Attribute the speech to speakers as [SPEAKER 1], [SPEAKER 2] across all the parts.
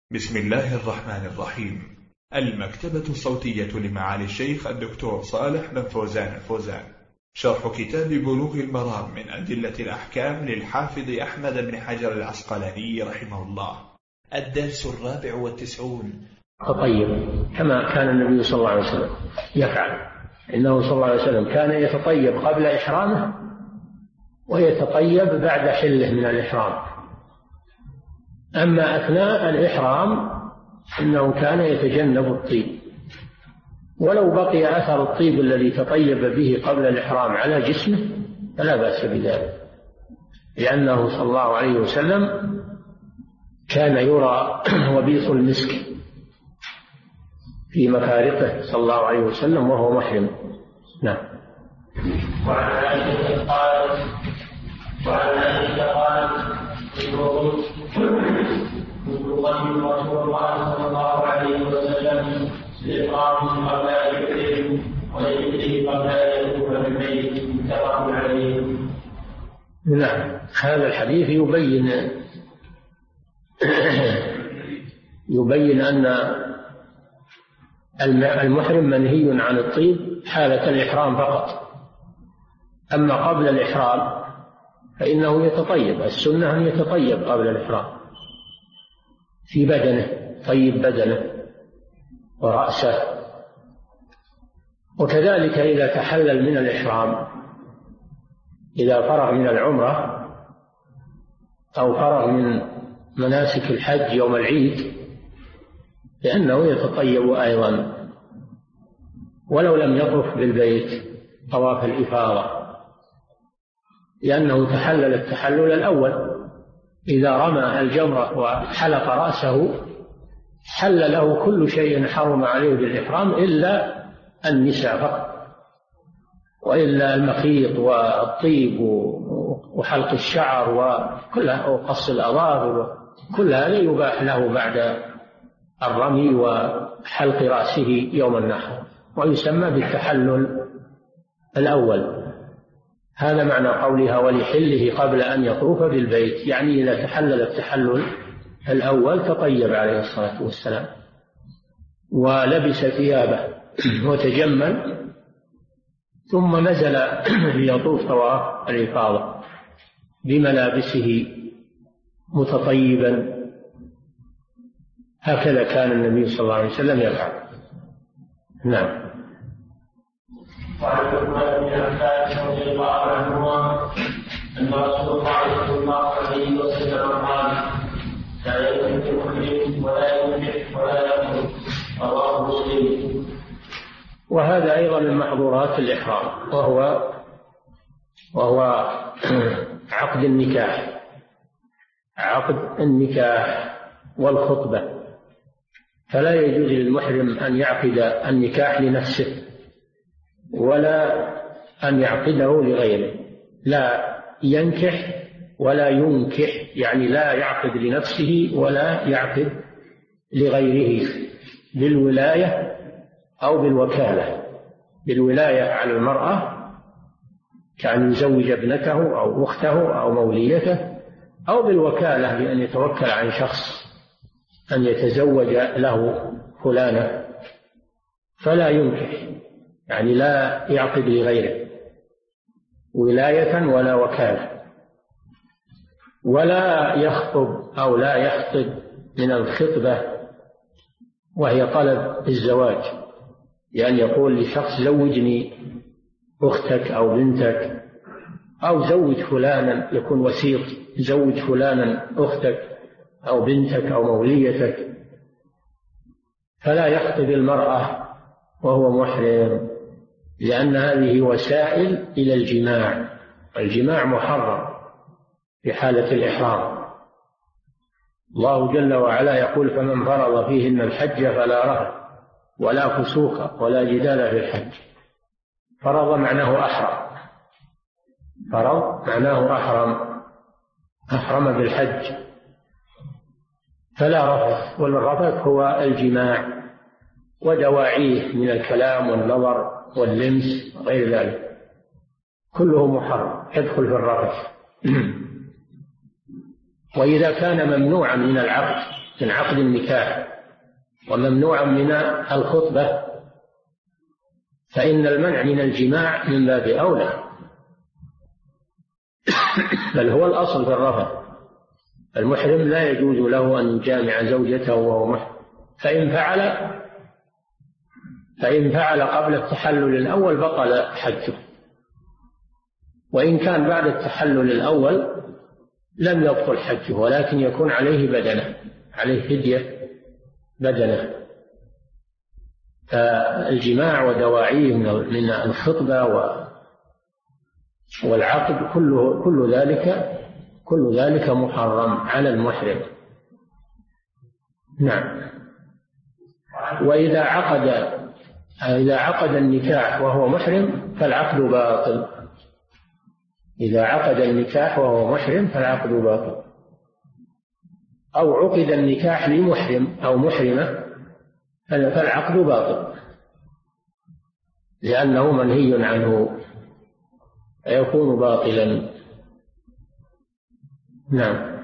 [SPEAKER 1] بسم الله الرحمن الرحيم. المكتبة الصوتية لمعالي الشيخ الدكتور صالح بن فوزان الفوزان، شرح كتاب بلوغ المرام من أدلة الأحكام للحافظ أحمد بن حجر العسقلاني رحمه الله. الدرس 94.
[SPEAKER 2] تطيب كما كان النبي صلى الله عليه وسلم يفعل، إنه صلى الله عليه وسلم كان يتطيب قبل إحرامه ويتطيب بعد حله من الإحرام. أما أثناء الإحرام إنه كان يتجنب الطيب، ولو بقي أثر الطيب الذي تطيب به قبل الإحرام على جسمه فلا بأس بذلك، لأنه صلى الله عليه وسلم كان يرى وبيص المسك في مفارقه صلى الله عليه وسلم وهو محرم. نعم.
[SPEAKER 3] وعن عائشة قالت كنت أقدم رسول الله صلى الله عليه وسلم لإقامة قبل أن يحرم ولذكره قبل أن يطوف بالبيت، متفق عليه.
[SPEAKER 2] نعم. هذا الحديث يبين أن المحرم منهي عن الطيب حالة الإحرام فقط، أما قبل الإحرام فإنه يتطيب. السنة أن يتطيب قبل الإحرام في بدنه، طيب بدنه ورأسه. وكذلك إذا تحلل من الإحرام، إذا فرغ من العمرة أو فرغ من مناسك الحج يوم العيد فإنه يتطيب أيضا ولو لم يطف بالبيت طواف الإفاضة، لأنه تحلل التحلل الأول. إذا رمى الجمرة وحلق رأسه حل له كل شيء حرم عليه بالإحرام إلا النساء فقط، وإلا المخيط والطيب وحلق الشعر وقص الأظافر، كل هذا يباح له بعد الرمي وحلق رأسه يوم النحر، ويسمى بالتحلل الأول. هذا معنى قولها ولحله قبل أن يطوف بالبيت، يعني إذا تحلل التحلل الأول تطيب عليه الصلاة والسلام ولبس ثيابه وتجمل، ثم نزل ليطوف طواف الإفاضة بملابسه متطيبا. هكذا كان النبي صلى الله عليه وسلم يفعل. نعم.
[SPEAKER 3] وعن عثمان بن عفان رضي الله عنهما أن رسول الله صلى الله عليه وسلم قال: لا يملك المحرم ولا ينكح ولا يخرج، رواه مسلم.
[SPEAKER 2] وهذا أيضا من محظورات الإحرام، وهو عقد النكاح، عقد النكاح والخطبة. فلا يجوز للمحرم أن يعقد النكاح لنفسه ولا أن يعقده لغيره، لا ينكح ولا ينكح، يعني لا يعقد لنفسه ولا يعقد لغيره بالولاية أو بالوكالة. بالولاية على المرأة كأن يزوج ابنته أو أخته أو موليته، أو بالوكالة بأن يتوكل عن شخص أن يتزوج له فلانة، فلا ينكح، يعني لا يعقد لغيره ولاية ولا وكالة. ولا يخطب أو لا يخطب من الخطبة وهي طلب الزواج، يعني يقول لشخص زوجني أختك أو بنتك، أو زوج فلانا، يكون وسيط، زوج فلانا أختك أو بنتك أو موليتك. فلا يخطب المرأة وهو محرم، لأن هذه وسائل إلى الجماع، الجماع محرم في حالة الإحرام. الله جل وعلا يقول: فمن فرض فيهن الحج فلا رفث ولا فسوق ولا جدال في الحج. فرض معناه أحرم، فرض معناه أحرم بالحج، فلا رفث. والرفث هو الجماع ودواعيه من الكلام والنظر واللمس وغير ذلك، كله محرم يدخل في الرفث. وإذا كان ممنوعا من العقد من عقد النكاح وممنوعا من الخطبة، فإن المنع من الجماع من باب أولى، بل هو الأصل في الرفث. المحرم لا يجوز له أن يجامع زوجته وهو محرم، فإن فعل قبل التحلل الأول بطل حجه، وإن كان بعد التحلل الأول لم يبطل حجه، ولكن يكون عليه بدنة، عليه فدية بدنة. فالجماع ودواعيه من الخطبة والعقد كل ذلك محرم على المحرم. نعم. وإذا عقد النكاح وهو محرم فالعقد باطل. إذا عقد النكاح وهو محرم فالعقد باطل، أو عقد النكاح لمحرم أو محرمة فالعقد باطل، لأنه منهي عنه فيكون باطلا. نعم.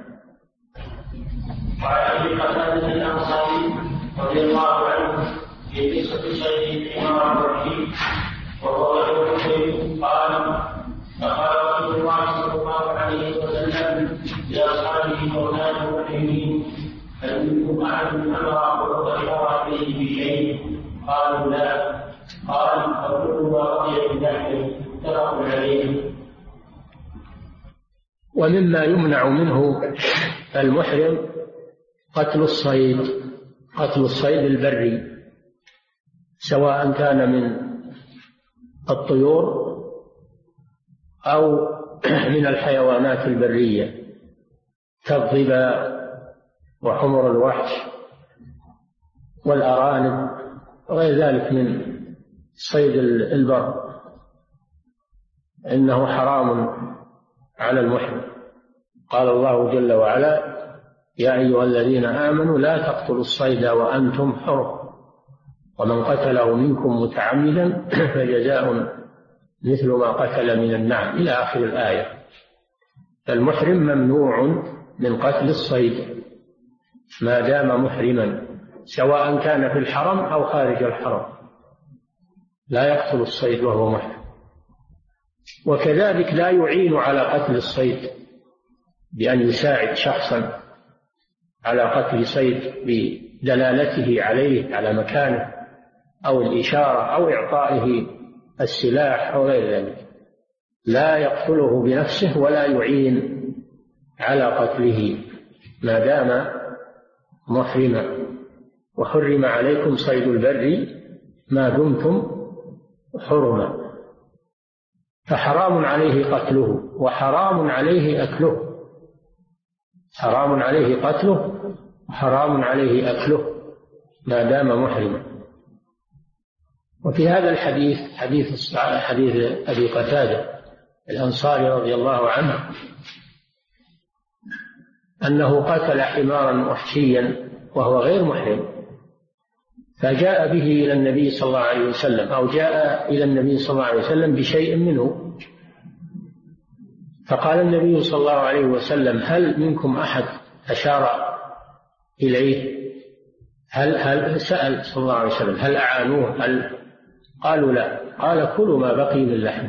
[SPEAKER 3] وعن ابي قتادة الانصاري رضي الله عنه في قصة شيخ عمر الرحيم وهو غير مسلم قال: فقال رسول الله صلى الله عليه وسلم لاصحابه وكانوا محرمين: هل منكم احد امر وذكر به بشيء؟ قالوا: لا. قال: فكل ما رضي بالنحل متفق عليه.
[SPEAKER 2] ومما يمنع منه المحرم قتل الصيد البري، سواء كان من الطيور أو من الحيوانات البرية كالظباء وحمر الوحش والأرانب وغير ذلك من صيد البر، إنه حرام على المحرم. قال الله جل وعلا: يا أيها الذين آمنوا لا تقتلوا الصيد وأنتم حرم، ومن قتله منكم متعمدا فجزاء مثل ما قتل من النعم، إلى آخر الآية. فالمحرم ممنوع من قتل الصيد ما دام محرما، سواء كان في الحرم أو خارج الحرم، لا يقتل الصيد وهو محرم. وكذلك لا يعين على قتل الصيد بأن يساعد شخصا على قتل صيد بدلالته عليه على مكانه أو الإشارة أو إعطائه السلاح أو غير ذلك، لا يقتله بنفسه ولا يعين على قتله ما دام محرما. وحرم عليكم صيد البر ما دمتم حرما، فحرام عليه قتله وحرام عليه أكله، حرام عليه قتله وحرام عليه أكله ما دام محرما. وفي هذا الحديث حديث أبي قتادة الأنصاري رضي الله عنه أنه قتل حمارا وحشيا وهو غير محرم، فجاء به إلى النبي صلى الله عليه وسلم، أو جاء إلى النبي صلى الله عليه وسلم بشيء منه، فقال النبي صلى الله عليه وسلم: هل منكم أحد أشار إليه؟ هل سأل صلى الله عليه وسلم هل أعانوه؟ قالوا: لا. قال: كلوا ما بقي من لحم.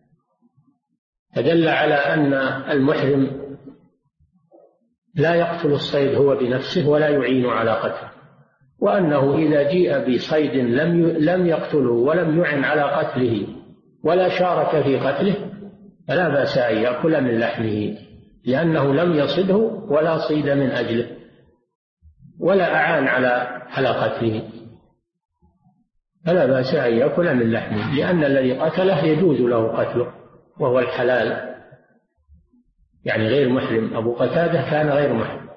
[SPEAKER 2] فدل على أن المحرم لا يقتل الصيد هو بنفسه ولا يعين على قتله، وأنه إذا جيء بصيد لم يقتله ولم يعن على قتله ولا شارك في قتله فلا بأس أن يأكل من لحمه، لأنه لم يصده ولا صيد من أجله ولا أعان على قتله، فلا بأس أن يأكل من لحمه، لأن الذي قتله يجوز له قتله وهو الحلال، يعني غير محرم. أبو قتادة كان غير محرم،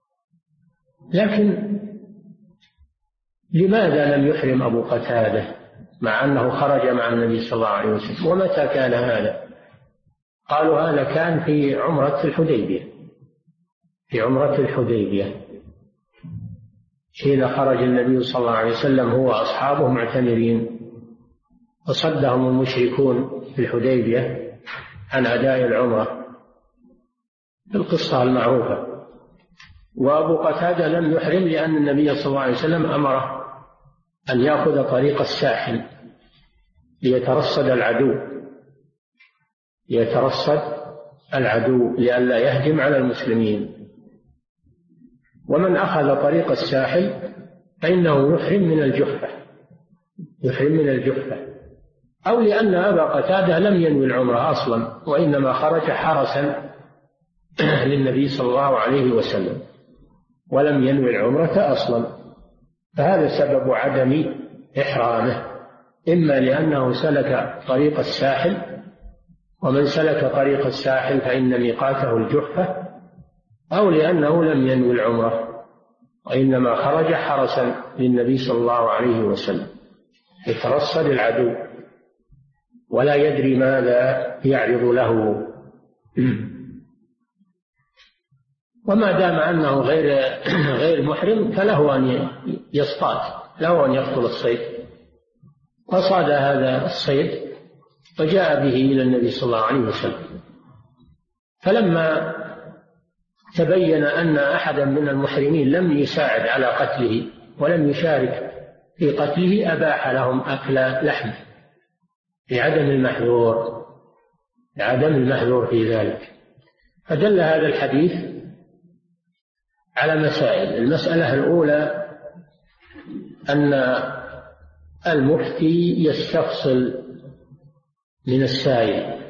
[SPEAKER 2] لكن لماذا لم يحرم أبو قتادة مع أنه خرج مع النبي صلى الله عليه وسلم؟ ومتى كان هذا؟ قالوا هذا كان في عمرة الحديبية، في عمرة الحديبية حين خرج النبي صلى الله عليه وسلم هو وأصحابه معتمرين، فصدهم المشركون في الحديبية عن أداء العمرة، القصة المعروفة. وأبو قتادة لم يحرم لأن النبي صلى الله عليه وسلم أمره أن يأخذ طريق الساحل ليترصد العدو لئلا يهجم على المسلمين. ومن أخذ طريق الساحل فإنه يحرم من الجحفة، أو لأن أبا قتادة لم ينوي العمرة أصلا، وإنما خرج حرسا للنبي صلى الله عليه وسلم ولم ينوي العمرة أصلا، فهذا سبب عدم إحرامه، إما لأنه سلك طريق الساحل، ومن سلك طريق الساحل فإن ميقاته الجحفة، أو لأنه لم ينوي العمرة وإنما خرج حرسا للنبي صلى الله عليه وسلم يترصد العدو ولا يدري ماذا يعرض له. وما دام أنه غير محرم فله أن يصطاد، له أن يقتل الصيد، فصاد هذا الصيد وجاء به إلى النبي صلى الله عليه وسلم، فلما تبين أن أحدا من المحرمين لم يساعد على قتله ولم يشارك في قتله أباح لهم أكل لحمه لعدم المحذور في ذلك. فدل هذا الحديث على مسائل. المسألة الأولى أن المفتي يستفصل من السائل،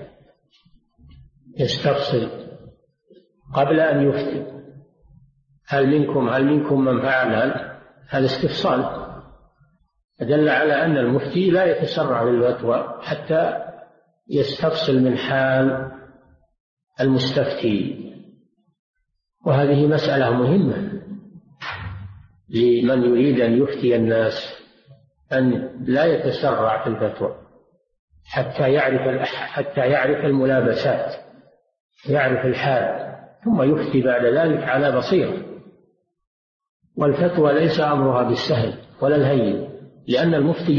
[SPEAKER 2] يستفصل قبل أن يفتي، هل منكم من فعل هذا استفصال، دل على أن المفتي لا يتسرع بالفتوى حتى يستفصل من حال المستفتي، وهذه مسألة مهمة لمن يريد أن يفتي الناس، أن لا يتسرع في الفتوى حتى يعرف الملابسات، يعرف الحال، ثم يفتي بعد ذلك على بصيرة. والفتوى ليس أمرها بالسهل ولا الهين، لأن المفتي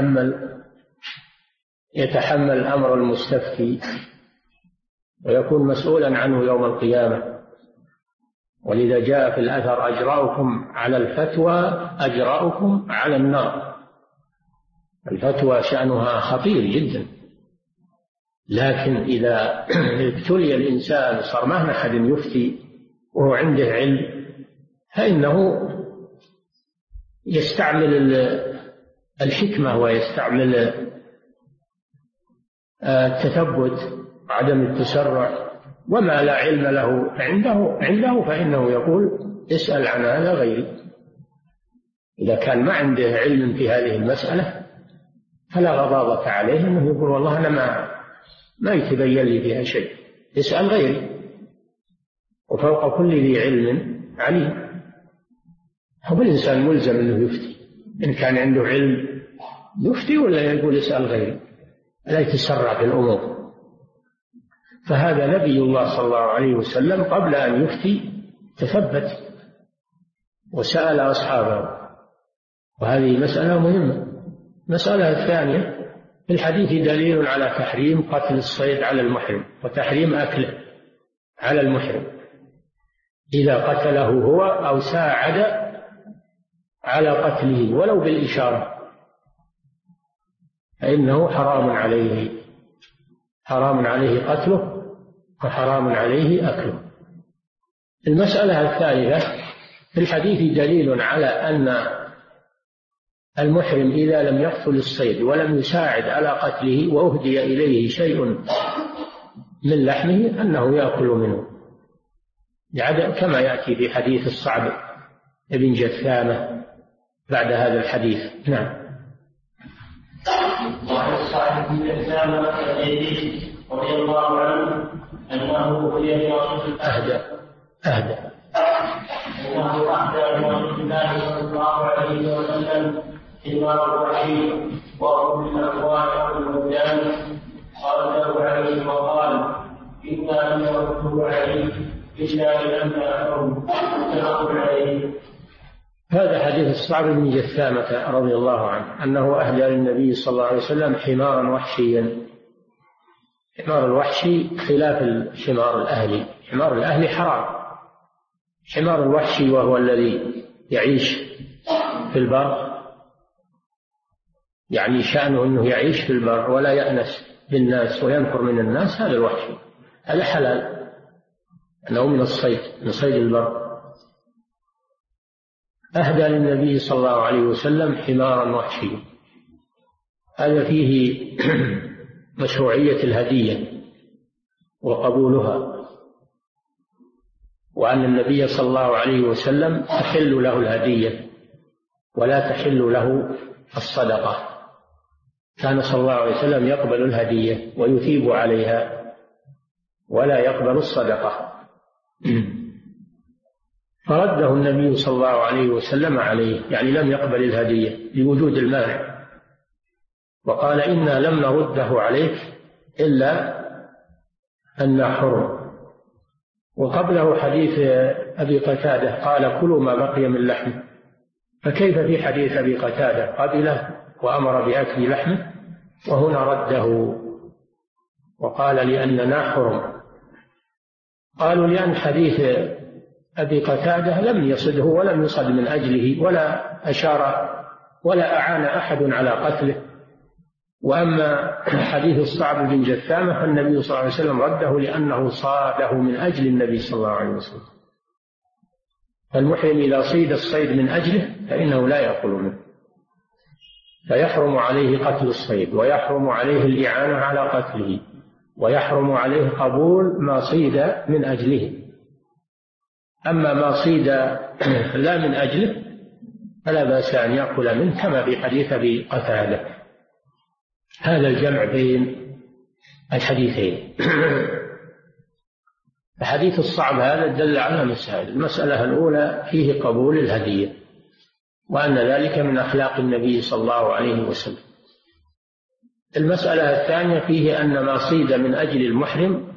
[SPEAKER 2] يتحمل أمر المستفتي ويكون مسؤولا عنه يوم القيامة. ولذا جاء في الأثر: أجرأكم على الفتوى أجرأكم على النار. الفتوى شأنها خطير جدا، لكن إذا ابتلي الإنسان صار ما أحد يفتي وهو عنده علم، فإنه يستعمل الحكمة ويستعمل التثبت وعدم التسرع، وما لا علم له عنده فإنه يقول: اسأل عن هذا غيري. إذا كان ما عنده علم في هذه المسألة فلا غضاضة عليه أنه يقول: والله أنا ما يتبين لي فيها شيء، اسأل غيري. وفوق كل ذي علم عليم. هو الإنسان ملزم أنه يفتي، إن كان عنده علم يفتي، ولا يقول اسأل غيري، لا يتسرع بالأمور. فهذا نبي الله صلى الله عليه وسلم قبل أن يفتي تثبت وسأل أصحابه، وهذه مسألة مهمة. المسألة الثانية: في الحديث دليل على تحريم قتل الصيد على المحرم وتحريم أكله على المحرم إذا قتله هو أو ساعد على قتله ولو بالإشارة، فإنه حرام عليه قتله وحرام عليه أكله. المسألة الثالثة: في الحديث دليل على أن المحرم إذا لم يقتل الصيد ولم يساعد على قتله وأهدي إليه شيء من لحمه أنه يأكل منه، كما يأتي في حديث الصعب بن جثامة بعد هذا الحديث. نعم.
[SPEAKER 3] وعن الصعب بن جثامة رضي الله عنه أنه
[SPEAKER 2] أهدى
[SPEAKER 3] أنه أهدى رسول الله صلى الله عليه وسلم حمار وحشي وهو من الأقوال والبلدان، قال له عليه وقال: إنا لم نرده عليه إلا لأننا متفق عليه.
[SPEAKER 2] هذا حديث الصعب بن جثامة رضي الله عنه أنه أهدى للنبي صلى الله عليه وسلم حمارا وحشيا. حمار الوحشي خلاف الحمار الأهلي. حمار الأهلي حرام، حمار الوحشي وهو الذي يعيش في البر، يعني شأنه أنه يعيش في البر ولا يأنس بالناس وينفر من الناس، هذا الوحشي، هذا حلال أنه من الصيد، من صيد البر. أهدى للنبي صلى الله عليه وسلم حمارا وحشيا، هذا فيه مشروعية الهدية وقبولها، وأن النبي صلى الله عليه وسلم تحل له الهدية ولا تحل له الصدقة. كان صلى الله عليه وسلم يقبل الهدية ويثيب عليها ولا يقبل الصدقة. فرده النبي صلى الله عليه وسلم عليه، يعني لم يقبل الهدية لوجود المانع، وقال إنا لم نرده عليك إلا أن حرم. وقبله حديث أبي قتادة قال كلوا ما بقي من لحمه، فكيف في حديث أبي قتادة قبله وأمر بأكل لحمه وهنا رده وقال لأننا حرم؟ قالوا لأن حديث أبي قتادة لم يصده ولم يصد من أجله ولا أشار ولا أعان أحد على قتله، وأما حديث الصعب بن جثامة فالنبي صلى الله عليه وسلم رده لأنه صاده من أجل النبي صلى الله عليه وسلم. فالمحرم إذا صيد الصيد من أجله فإنه لا يأكل منه، فيحرم عليه قتل الصيد ويحرم عليه الإعانة على قتله ويحرم عليه قبول ما صيد من أجله. أما ما صيد لا من أجله فلا بأس أن يأكل منه كما في حديث أبي قتادة. هذا الجمع بين الحديثين. حديث الصعب هذا دل على مسائل. المسألة الأولى فيه قبول الهدية وأن ذلك من أخلاق النبي صلى الله عليه وسلم. المسألة الثانية فيه أن ما صيد من أجل المحرم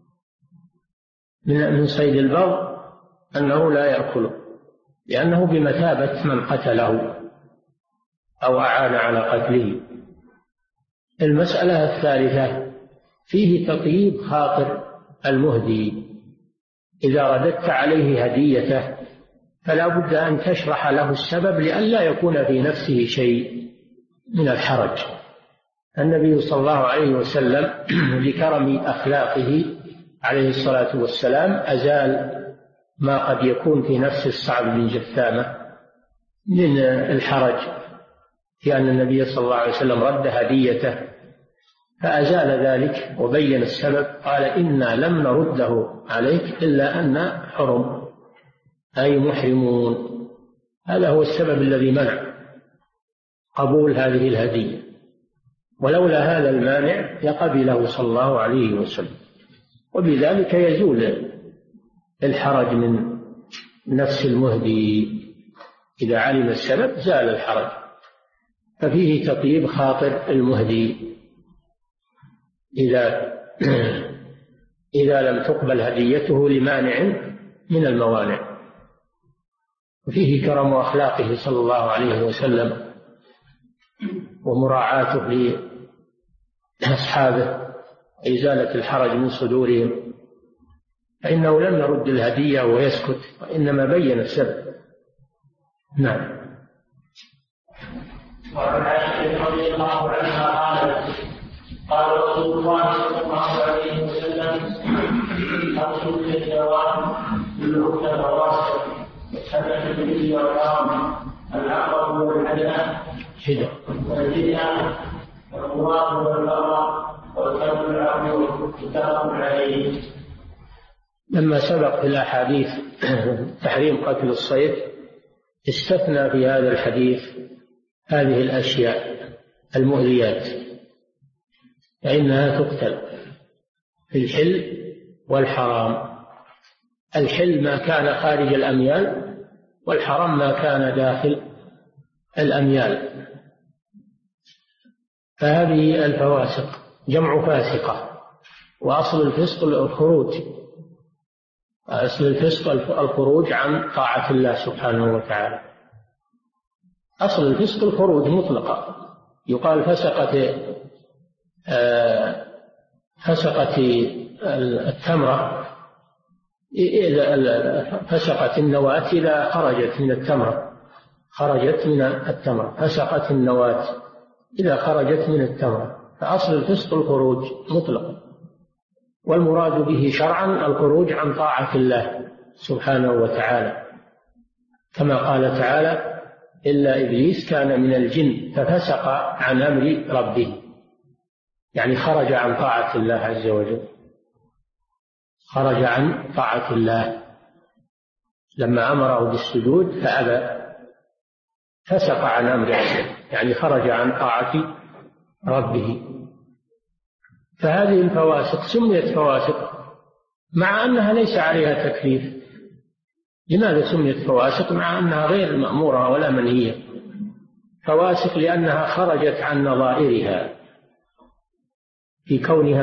[SPEAKER 2] من صيد البر أنه لا يأكله لأنه بمثابة من قتله أو أعان على قتله. المسألة الثالثة فيه تطيب خاطر المهدي، إذا رددت عليه هديته فلا بد أن تشرح له السبب لئلا يكون في نفسه شيء من الحرج. النبي صلى الله عليه وسلم لكرم أخلاقه عليه الصلاة والسلام أزال ما قد يكون في نفس الصعب بن جثامة من الحرج في أن النبي صلى الله عليه وسلم رد هديته، فأزال ذلك وبين السبب. قال إنا لم نرده عليك إلا أن حرم أي محرمون. هذا هو السبب الذي منع قبول هذه الهدية، ولولا هذا المانع لقبله صلى الله عليه وسلم، وبذلك يزول الحرج من نفس المهدي. إذا علم السبب زال الحرج، ففيه تطيب خاطر المهدي إذا لم تقبل هديته لمانع من الموانع. وفيه كرم أخلاقه صلى الله عليه وسلم ومراعاته لأصحابه وإزالة الحرج من صدورهم، فإنه لم يرد الهدية ويسكت وإنما بين السبب. نعم.
[SPEAKER 3] وعن عائشة رضي الله عنها قالت قال رسول الله صلى الله عليه وسلم أرسل الجواب بالعقد الرواسب والسبع بالإبل والغرام العقرب والحدث والجدة والقراب والبقرة والكلب العقل متفق عليه.
[SPEAKER 2] لما سبق في الأحاديث تحريم قتل الصيد استثنى في هذا الحديث هذه الأشياء المؤذيات، فإنها تقتل في الحل والحرام. الحل ما كان خارج الأميال، والحرام ما كان داخل الأميال. فهذه الفواسق جمع فاسقة، وأصل الفسق الخروج، أصل الفسق الخروج عن طاعة الله سبحانه وتعالى. أصل الفسق الخروج مطلقا، يقال فسقت التمرة إذا فسقت النواة إذا خرجت من التمرة، خرجت من التمرة، فسقت النواة إذا خرجت من التمرة. فأصل الفسق الخروج مطلقا، والمراد به شرعا الخروج عن طاعة الله سبحانه وتعالى، كما قال تعالى: إلا إبليس كان من الجن ففسق عن أمر ربه، يعني خرج عن طاعة الله عز وجل، خرج عن طاعة الله لما أمره بالسجود فأبى، فسق عن أمر ربه، يعني خرج عن طاعة ربه. فهذه الفواسق سميت فواسق مع أنها ليس عليها تكليف. لماذا سميت فواسق مع أنها غير مأمورة ولا منهية؟ فواسق لأنها خرجت عن نظائرها في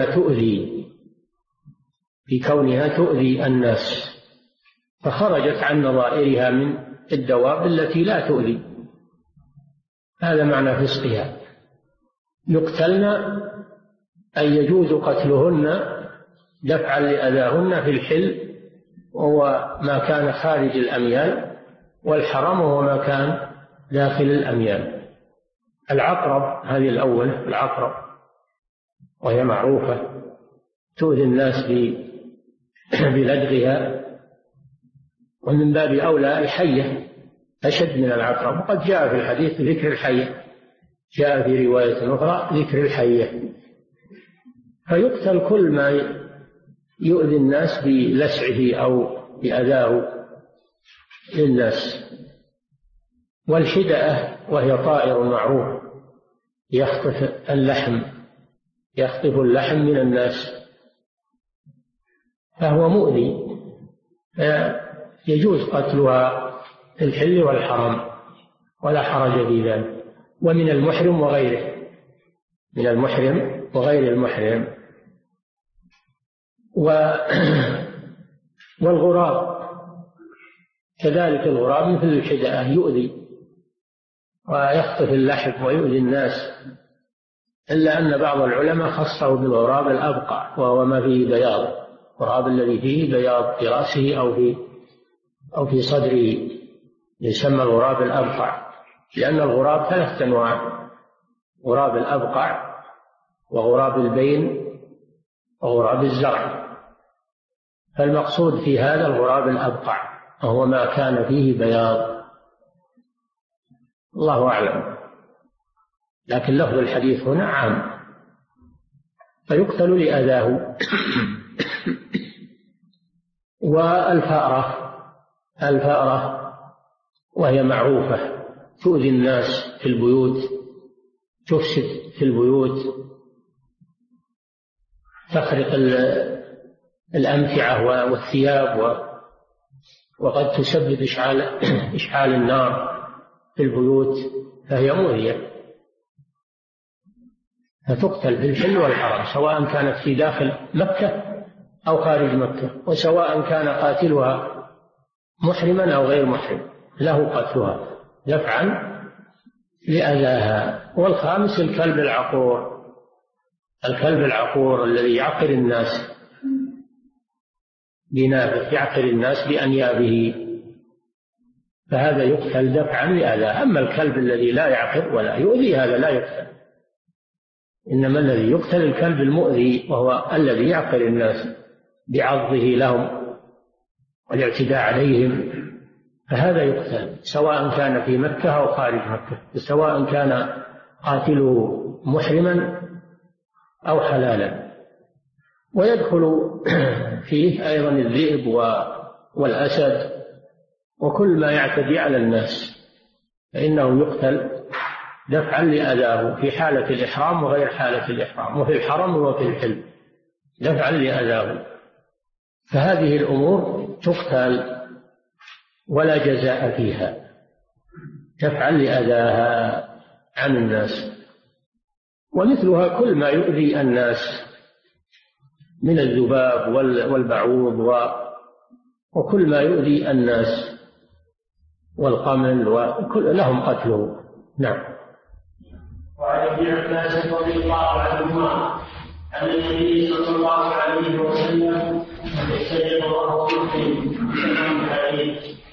[SPEAKER 2] كونها تؤذي الناس، فخرجت عن نظائرها من الدواب التي لا تؤذي. هذا معنى فسقها. يقتلن أي يجوز قتلهن دفعا لأذاهن في الحل وهو ما كان خارج الأميال، والحرم وهو ما كان داخل الأميال. العقرب هذه الأول، العقرب وهي معروفة تؤذي الناس بلدغها، ومن باب أولى الحية أشد من العقرب، وقد جاء في الحديث ذكر الحية، جاء في رواية أخرى ذكر الحية. فيقتل كل ما يؤذي الناس بلسعه أو بأذاه للناس. والحدأة وهي طائر معروف يخطف اللحم من الناس، فهو مؤذي، يجوز قتلها في الحل والحرم ولا حرج في ذلك. ومن المحرم وغيره، من المحرم وغير المحرم. والغراب كذلك، الغراب مثل الحدأة يؤذي ويخطف اللحم ويؤذي الناس، إلا أن بعض العلماء خصه بالغراب الأبقع، وهو ما فيه بياض، الغراب الذي فيه بياض في رأسه أو في صدره يسمى الغراب الأبقع، لأن الغراب 3 أنواع: غراب الأبقع، وغراب البين، وغراب الزرع. فالمقصود في هذا الغراب الأبقع، وهو ما كان فيه بياض. الله أعلم، لكن لفظ الحديث هنا عام. فيقتل لأذاه. والفأرة وهي معروفة تؤذي الناس في البيوت، تفسد في البيوت، تخرق الأمتعة والثياب، وقد تسبب إشعال النار في البيوت، فهي مؤذية، فتقتل في الحل والحرم، سواء كانت في داخل مكة أو خارج مكة، وسواء كان قاتلها محرما أو غير محرم له قتلها دفعا لأذاها. والخامس الكلب العقور، الكلب العقور الذي يعقر الناس بنابه، يعقر الناس بأنيابه، فهذا يقتل دفعا لأذاه. أما الكلب الذي لا يعقر ولا يؤذي هذا لا يقتل، إنما الذي يقتل الكلب المؤذي، وهو الذي يعقر الناس بعضه لهم والاعتداء عليهم، فهذا يقتل سواء كان في مكة أو خارج مكة، سواء كان قاتله محرما أو حلالا. ويدخل فيه أيضا الذئب والأسد وكل ما يعتدي على الناس، فإنه يقتل دفعا لأذاه في حالة الإحرام وغير حالة الإحرام، وفي الحرم وفي الحل دفعا لأذاه. فهذه الأمور تقتل ولا جزاء فيها، دفعا لأذاها عن الناس. ومثلها كل ما يؤذي الناس من الذباب والبعوض وكل ما يؤذي الناس والقمل، وكل لهم قتله. نعم.
[SPEAKER 3] وعن ابن عباس رضي الله عنهما عن النبي صلى الله عليه وسلم يستجيب الله الحديث.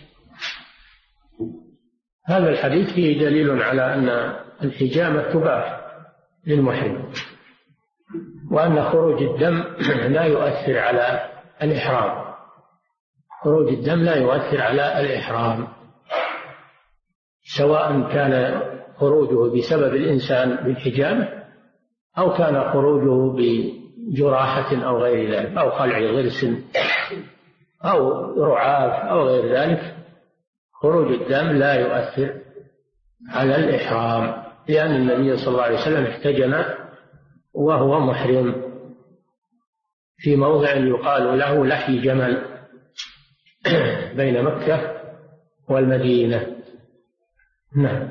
[SPEAKER 2] هذا الحديث فيه دليل على أن الحجامة تباح للمحرم، وأن خروج الدم لا يؤثر على الإحرام. خروج الدم لا يؤثر على الإحرام، سواء كان خروجه بسبب الإنسان بالحجامة أو كان خروجه بجراحة أو غير ذلك، أو خلع ضرس أو رعاف أو غير ذلك. خروج الدم لا يؤثر على الإحرام، لأن النبي صلى الله عليه وسلم احتجم وهو محرم في موضع يقال له لحي جمل بين مكة والمدينة. نعم.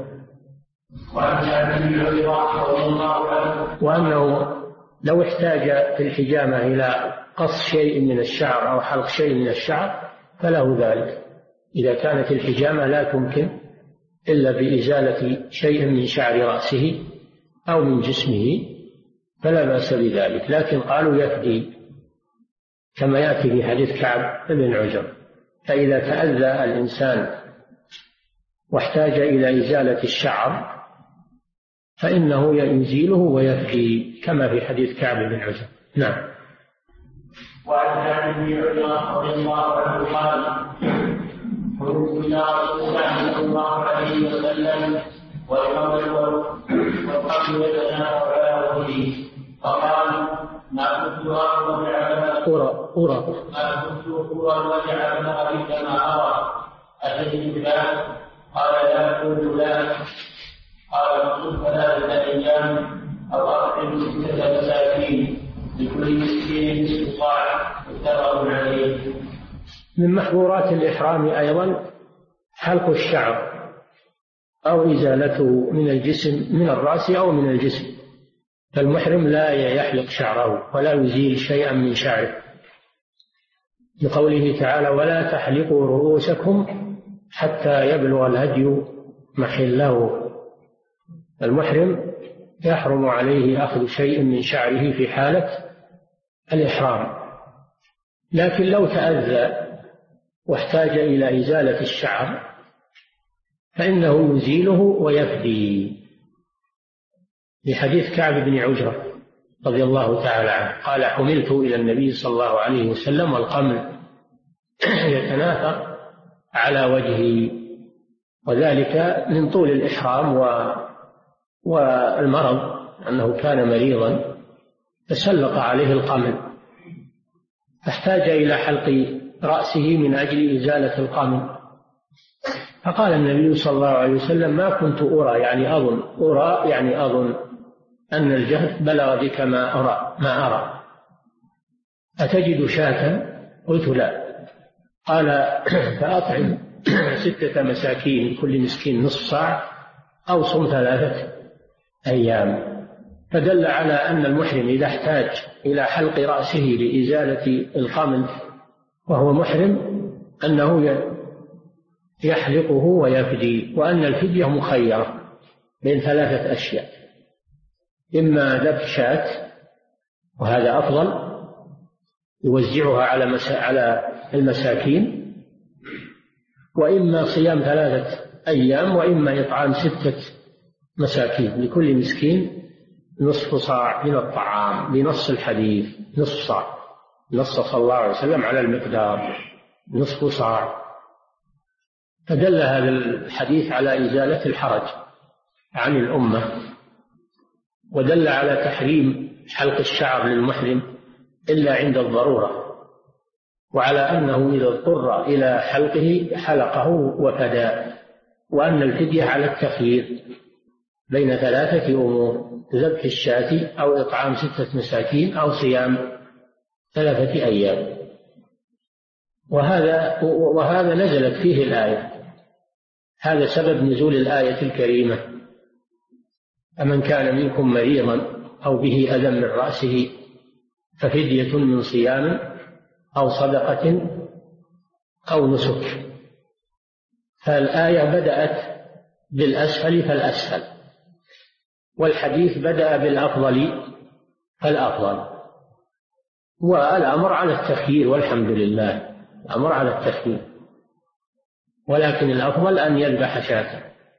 [SPEAKER 2] وأنه لو احتاج في الحجامة إلى قص شيء من الشعر أو حلق شيء من الشعر فله ذلك، إذا كانت الحجامة لا تمكن إلا بإزالة شيء من شعر رأسه أو من جسمه فلا بأس بذلك، لكن قالوا يفدي كما يأتي في حديث كعب بن عجر. فإذا تأذى الإنسان واحتاج إلى إزالة الشعر فإنه يزيله ويفدي كما في حديث كعب بن عجر. نعم.
[SPEAKER 3] وعن كعب بن عجر رضي الله عنه قال: قلت إلى رسول الله صلى الله عليه وسلم والقبل يتناول على وجهه فقال: ما كنت أرى وجعلنا بك ما أرى أتجد فلان؟ قال: لا. قلت: لا. قال: فصل 3 أيام أو أطعم 6 مساكين لكل مسكين نصف صاع متفق عليه.
[SPEAKER 2] من محظورات الإحرام أيضا حلق الشعر أو إزالته من الجسم، من الرأس أو من الجسم، فالمحرم لا يحلق شعره ولا يزيل شيئا من شعره، لقوله تعالى: ولا تحلقوا رؤوسكم حتى يبلغ الهدي محله. المحرم يحرم عليه أخذ شيء من شعره في حالة الإحرام، لكن لو تأذى واحتاج إلى إزالة الشعر فإنه يزيله ويفدي، لحديث كعب بن عجرة رضي الله تعالى عنه قال: حملت إلى النبي صلى الله عليه وسلم والقمل يتناثر على وجهي، وذلك من طول الإحرام والمرض، أنه كان مريضا فسلط عليه القمل فاحتاج إلى حلق رأسه من أجل إزالة القمل، فقال النبي صلى الله عليه وسلم: ما كنت أرى، يعني أظن أن الجهد بلغ بك ما أرى أتجد شاة؟ قلت: لا. قال: فأطعم 6 مساكين كل مسكين نصف صاع أو صم 3 أيام. فدل على أن المحرم إذا احتاج إلى حلق رأسه لإزالة القمل وهو محرم أنه يحلقه ويفدي، وأن الفدية مخيرة بين 3 أشياء: إما ذبح شاة وهذا أفضل يوزعها على المساكين، وإما صيام 3 أيام، وإما إطعام 6 مساكين لكل مسكين نصف صاع من الطعام، بنص الحديث نصف صاع، نص صلى الله عليه وسلم على المقدار نصف صاع. فدل هذا الحديث على إزالة الحرج عن الأمة، ودل على تحريم حلق الشعر للمحرم إلا عند الضرورة، وعلى أنه إذا اضطر إلى حلقه حلقه وفدى، وأن الفدية على التخيير بين 3 أمور: ذبح الشاة أو إطعام 6 مساكين أو صيام 3 أيام. وهذا نزلت فيه الآية، هذا سبب نزول الآية الكريمة: فمن كان منكم مريضا أو به أذى من رأسه ففدية من صيام أو صدقة أو نسك. فالآية بدأت بالأسفل فالأسفل، والحديث بدأ بالأفضل فالأفضل، والأمر على التخيير، والحمد لله الأمر على التخيير، ولكن الأفضل أن يذبح شاة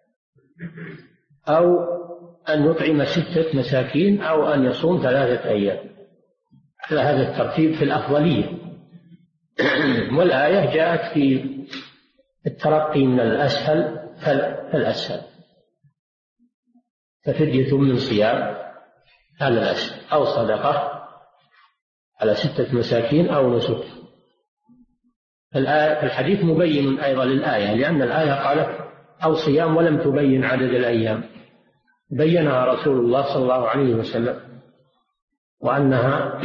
[SPEAKER 2] أو أن يطعم 6 مساكين أو أن يصوم 3 أيام، على هذا الترتيب في الأفضلية. والآية جاءت في الترقي من الأسهل فالأسهل، ففدية من صيام على الأسهل، أو صدقة على 6 مساكين أو نسك. الحديث مبين أيضا للآية، لأن الآية قالت أو صيام ولم تبين عدد الأيام، بينها رسول الله صلى الله عليه وسلم، وأنها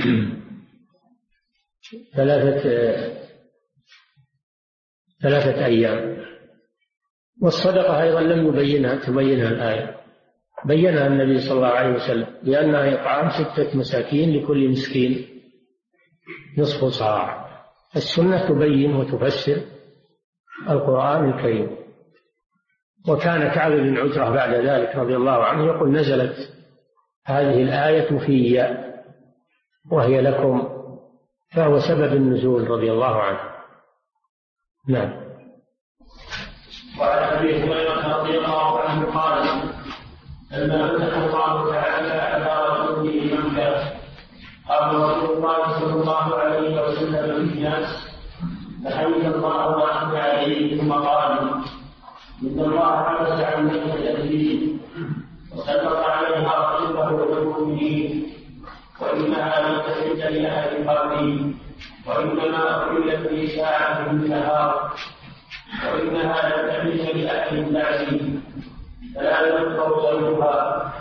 [SPEAKER 2] 3 أيام. والصدقة أيضا لم تبينها الآية، بينها النبي صلى الله عليه وسلم، لأنها إطعام 6 مساكين لكل مسكين نصف صاع. السنة تبين وتفسر القرآن الكريم. وكان كعب بن عجرة بعد ذلك رضي الله عنه يقول نزلت هذه الآية في وهي لكم، فهو سبب النزول رضي الله عنه. نعم.
[SPEAKER 3] وعن أبي هريرة رضي الله عنه قال لما فتح الله تعالى على رسوله مكة قال رسول الله صلى الله عليه وسلم للناس فحمد الله وأثنى عليه ثم قال إن الله حبس عن مكة الدين وسلط عليها رسوله والمؤمنين وإنها لم تحل لأحد قبلي وإنما أحلت لي ساعة من النهار وإنها لم تحل لأحد بعدي فلا يذكر صيدها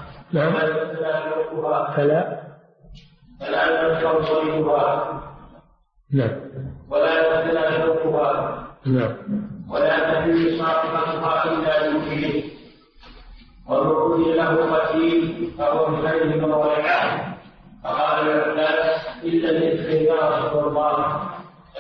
[SPEAKER 3] فلا يذكر صيدها ولا يبتلى شوكها ولا تحل صاحبتها إلا بإذنه والركن له قتيل فهو بخير موضعه. فقال العباس إلا الذكر يا رسول الله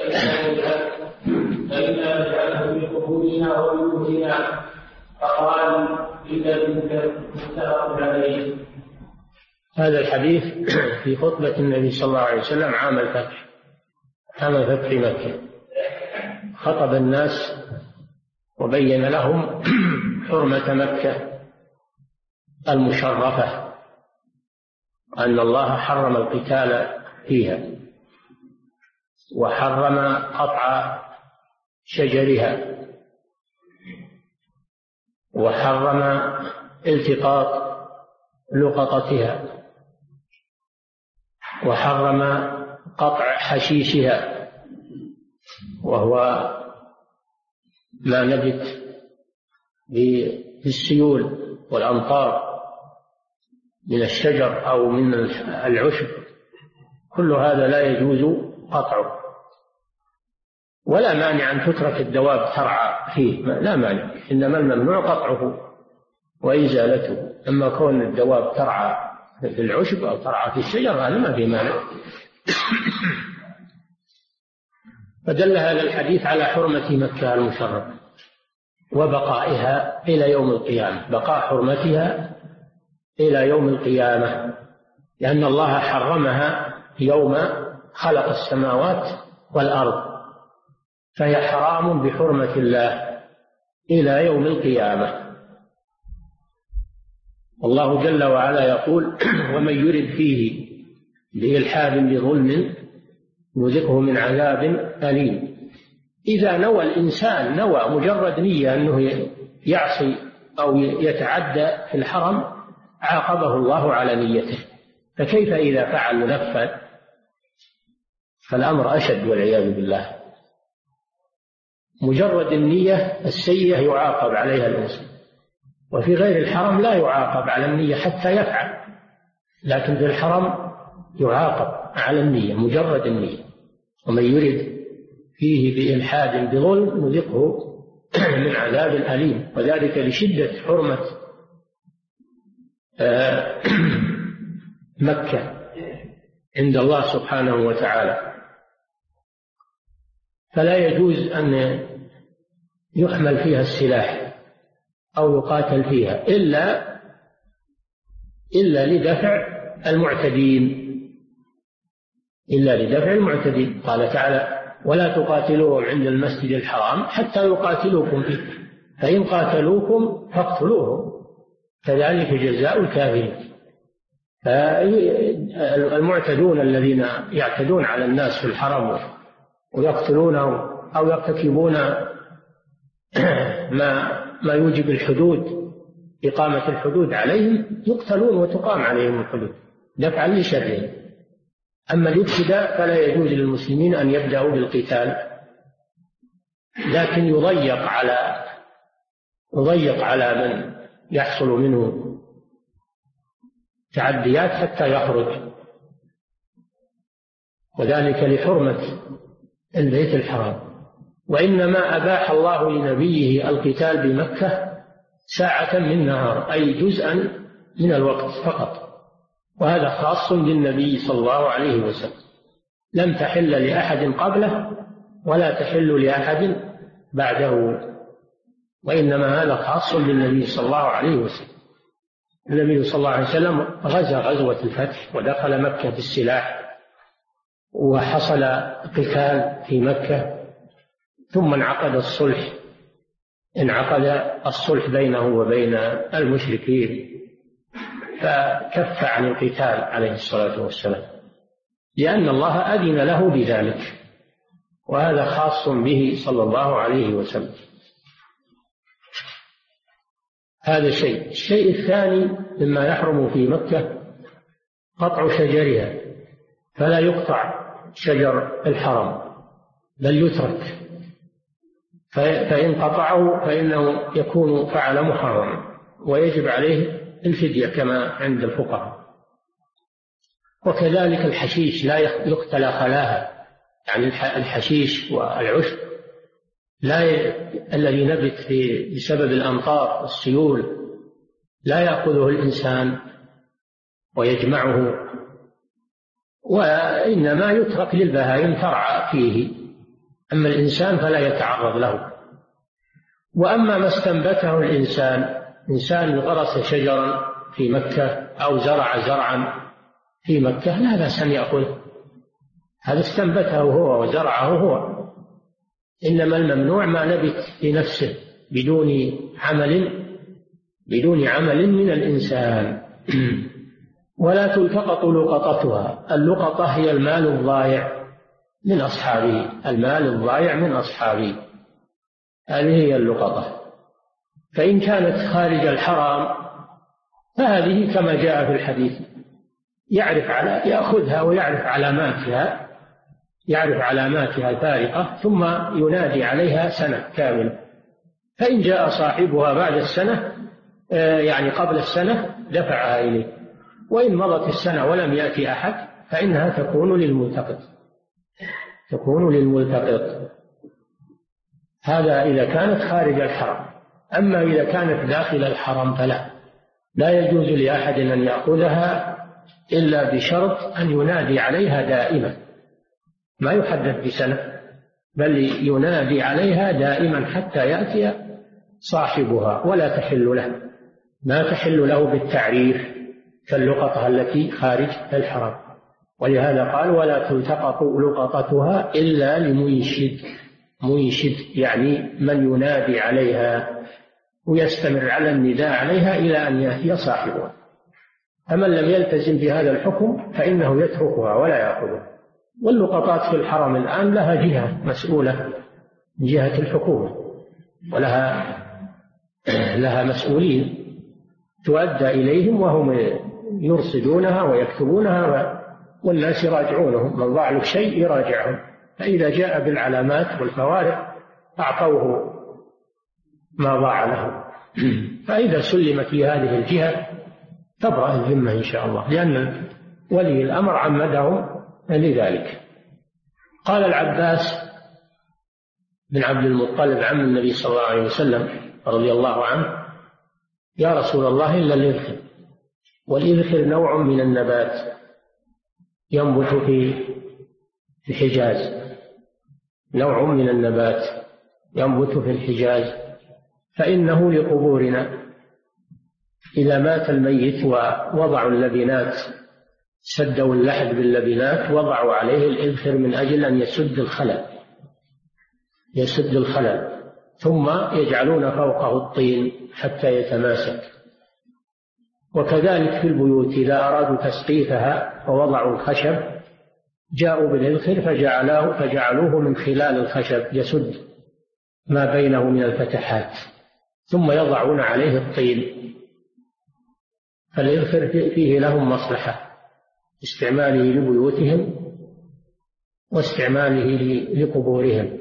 [SPEAKER 3] فإنا نجعله في قبورنا وبيوتنا. فقال إلا الذكر متفق عليه.
[SPEAKER 2] هذا الحديث في خطبة النبي صلى الله عليه وسلم عام الفتح مكة، خطب الناس وبين لهم حرمة مكة المشرفة، أن الله حرم القتال فيها وحرم قطع شجرها وحرم التقاط لقطتها وحرم قطع حشيشها، وهو ما نبت بالسيول والأمطار من الشجر أو من العشب، كل هذا لا يجوز قطعه. ولا مانع أن تترك الدواب ترعى فيه، لا مانع، إنما الممنوع قطعه وإزالته. أما كون الدواب ترعى في العشب أو ترعى في الشجر هذا ما في مانع. فدل هذا الحديث على حرمة مكة المشرفة وبقائها إلى يوم القيامة، بقاء حرمتها إلى يوم القيامة، لأن الله حرمها يوم خلق السماوات والأرض، فهي حرام بحرمة الله إلى يوم القيامة. الله جل وعلا يقول ومن يرد فيه بإلحاد بظلم نذقه من عذاب أليم. إذا نوى الإنسان مجرد نية أنه يعصي أو يتعدى في الحرم عاقبه الله على نيته، فكيف إذا فعل منفذ؟ فالأمر أشد والعياذ بالله. مجرد النية السيئة يعاقب عليها الإنسان، وفي غير الحرم لا يعاقب على النية حتى يفعل، لكن في الحرم يعاقب على النية مجرد النية. ومن يرد فيه بإلحاد بظلم نذقه من عذاب أليم، وذلك لشدة حرمة مكة عند الله سبحانه وتعالى. فلا يجوز أن يحمل فيها السلاح أو يقاتل فيها إلا لدفع المعتدين، إلا لدفع المعتدين. قال تعالى: ولا تقاتلوهم عند المسجد الحرام حتى يقاتلوكم فيه فإن قاتلوكم فاقتلوهم كذلك جزاء الكافرين. فالمعتدون الذين يعتدون على الناس في الحرم ويقتلونهم أو يرتكبون ما يوجب الحدود، إقامة الحدود عليهم، يقتلون وتقام عليهم الحدود دفعا لشرهم. أما الابتداء فلا يجوز للمسلمين أن يبدأوا بالقتال، لكن يضيق على من يحصل منه تعديات حتى يخرج، وذلك لحرمة البيت الحرام. وإنما أباح الله لنبيه القتال بمكة ساعة من نهار، أي جزءا من الوقت فقط، وهذا خاص بالنبي صلى الله عليه وسلم، لم تحل لأحد قبله ولا تحل لأحد بعده، وإنما هذا خاص بالنبي صلى الله عليه وسلم. النبي صلى الله عليه وسلم غزا غزوة الفتح ودخل مكة بالسلاح، وحصل قتال في مكة، ثم انعقد الصلح بينه وبين المشركين، فكف عن القتال عليه الصلاة والسلام، لأن الله أذن له بذلك، وهذا خاص به صلى الله عليه وسلم. هذا الشيء الثاني مما يحرم في مكة قطع شجرها، فلا يقطع شجر الحرم بل يترك، فإن قطعه فإنه يكون فعل محرم ويجب عليه الفدية كما عند الفقهاء. وكذلك الحشيش لا يقتل خلاها، يعني الحشيش والعشب الذي نبت بسبب الأمطار والسيول لا يأخذه الإنسان ويجمعه، وإنما يترك للبهائم ترعى فيه، أما الإنسان فلا يتعرض له. وأما ما استنبته إنسان غرس شجرا في مكة أو زرع زرعا في مكة لا بأس أن يأخذه، هذا استنبته هو وزرعه هو، إنما الممنوع ما نبت بنفسه بدون عمل من الإنسان. ولا تلتقط لقطتها، اللقطة هي المال الضائع من أصحابه، هذه هي اللقطة. فإن كانت خارج الحرام فهذه كما جاء في الحديث، يأخذها ويعرف علاماتها الفارقة، ثم ينادي عليها سنة كاملة، فإن جاء صاحبها بعد السنة يعني قبل السنة دفعها إليه، وإن مضت السنة ولم يأتي أحد فإنها تكون للملتقط. هذا إذا كانت خارج الحرم. أما إذا كانت داخل الحرم لا يجوز لأحد أن يأخذها إلا بشرط أن ينادي عليها دائما، ما يحدث بسنة، بل ينادي عليها دائما حتى يأتي صاحبها، ولا تحل له، ما تحل له بالتعريف كاللقطة التي خارج الحرم. ولهذا قال: ولا تلتقط لقطتها إلا منشد، يعني من ينادي عليها ويستمر على النداء عليها إلى أن يأتي صاحبها. فمن لم يلتزم بهذا الحكم فإنه يتركها ولا يأخذها. واللقطات في الحرم الآن لها جهة مسؤولة من جهة الحكومة، ولها مسؤولين تؤدى إليهم، وهم يرصدونها ويكتبونها، والناس يراجعونهم، من ضاع له شيء يراجعهم، فإذا جاء بالعلامات والفوارق أعطوه ما ضاع له. فإذا سلمت لهذه الجهة تبرأ الذمة إن شاء الله، لأن ولي الأمر عمدهم لذلك. قال العباس بن عبد المطلب عم النبي صلى الله عليه وسلم رضي الله عنه: يا رسول الله إلا الإذخر، والإذخر نوع من النبات ينبت في الحجاز، نوع من النبات ينبت في الحجاز، فإنه لقبورنا إذا مات الميت ووضعوا اللبنات سدوا اللحد باللبنات وضعوا عليه الإذخر من أجل أن يسد الخلل، ثم يجعلون فوقه الطين حتى يتماسك. وكذلك في البيوت إذا أرادوا تسقيفها فوضعوا الخشب جاءوا بالإذخر فجعلوه من خلال الخشب يسد ما بينه من الفتحات، ثم يضعون عليه الطين. فالإذخر فيه لهم مصلحة، استعماله لبيوتهم واستعماله لقبورهم.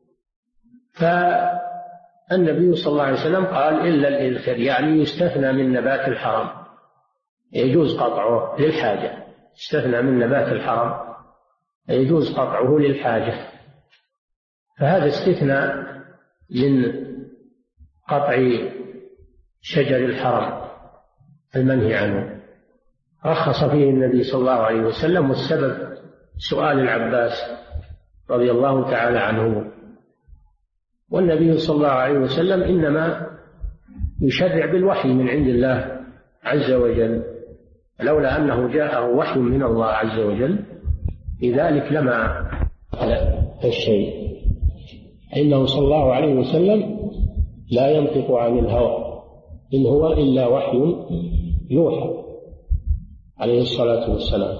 [SPEAKER 2] فالنبي صلى الله عليه وسلم قال إلا الإذخر، يعني يستثنى من نبات الحرم، يجوز قطعه للحاجة، استثنى من نبات الحرم يجوز قطعه للحاجة. فهذا استثناء من قطع شجر الحرم المنهي عنه، رخص فيه النبي صلى الله عليه وسلم، والسبب سؤال العباس رضي الله تعالى عنه. والنبي صلى الله عليه وسلم إنما يشرع بالوحي من عند الله عز وجل، لولا أنه جاءه وحي من الله عز وجل لذلك لما على الشيء. إنه صلى الله عليه وسلم لا ينطق عن الهوى إن هو إلا وحي يوحى عليه الصلاة والسلام.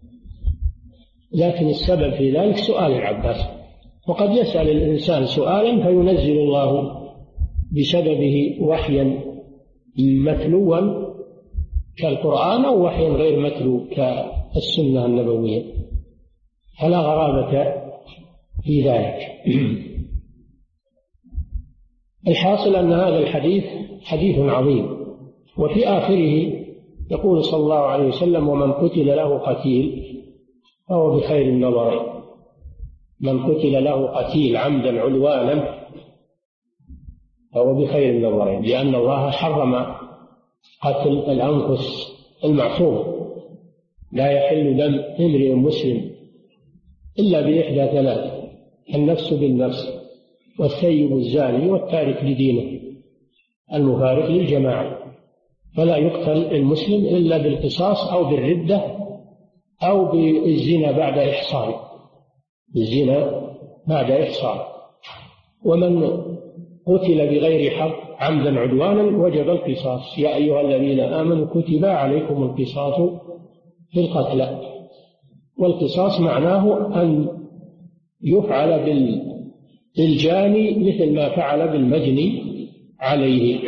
[SPEAKER 2] لكن السبب في ذلك سؤال العباس، وقد يسأل الإنسان سؤالا فينزل الله بسببه وحيا متلوا كالقرآن أو وحيا غير متلو كالسنة النبوية، فلا غرابة في ذلك. الحاصل أن هذا الحديث حديث عظيم، وفي آخره يقول صلى الله عليه وسلم: ومن قتل له قتيل فهو بخير النظرين. من قتل له قتيل عمدا عدوانا فهو بخير النظرين، لأن الله حرم قتل الأنفس المعصومة، لا يحل دم امرئ مسلم إلا بإحدى ثلاث: النفس بالنفس، والثيب الزاني، والتارك لدينه المفارق للجماعة. فلا يقتل المسلم إلا بالقصاص أو بالردة أو بالزنا بعد إحصان، بالزنا بعد إحصان. ومن قتل بغير حق عمدا عدوانا وجب القصاص. يا أيها الذين آمنوا كتب عليكم القصاص في القتلى. والقصاص معناه أن يفعل بالجاني مثل ما فعل بالمجني عليه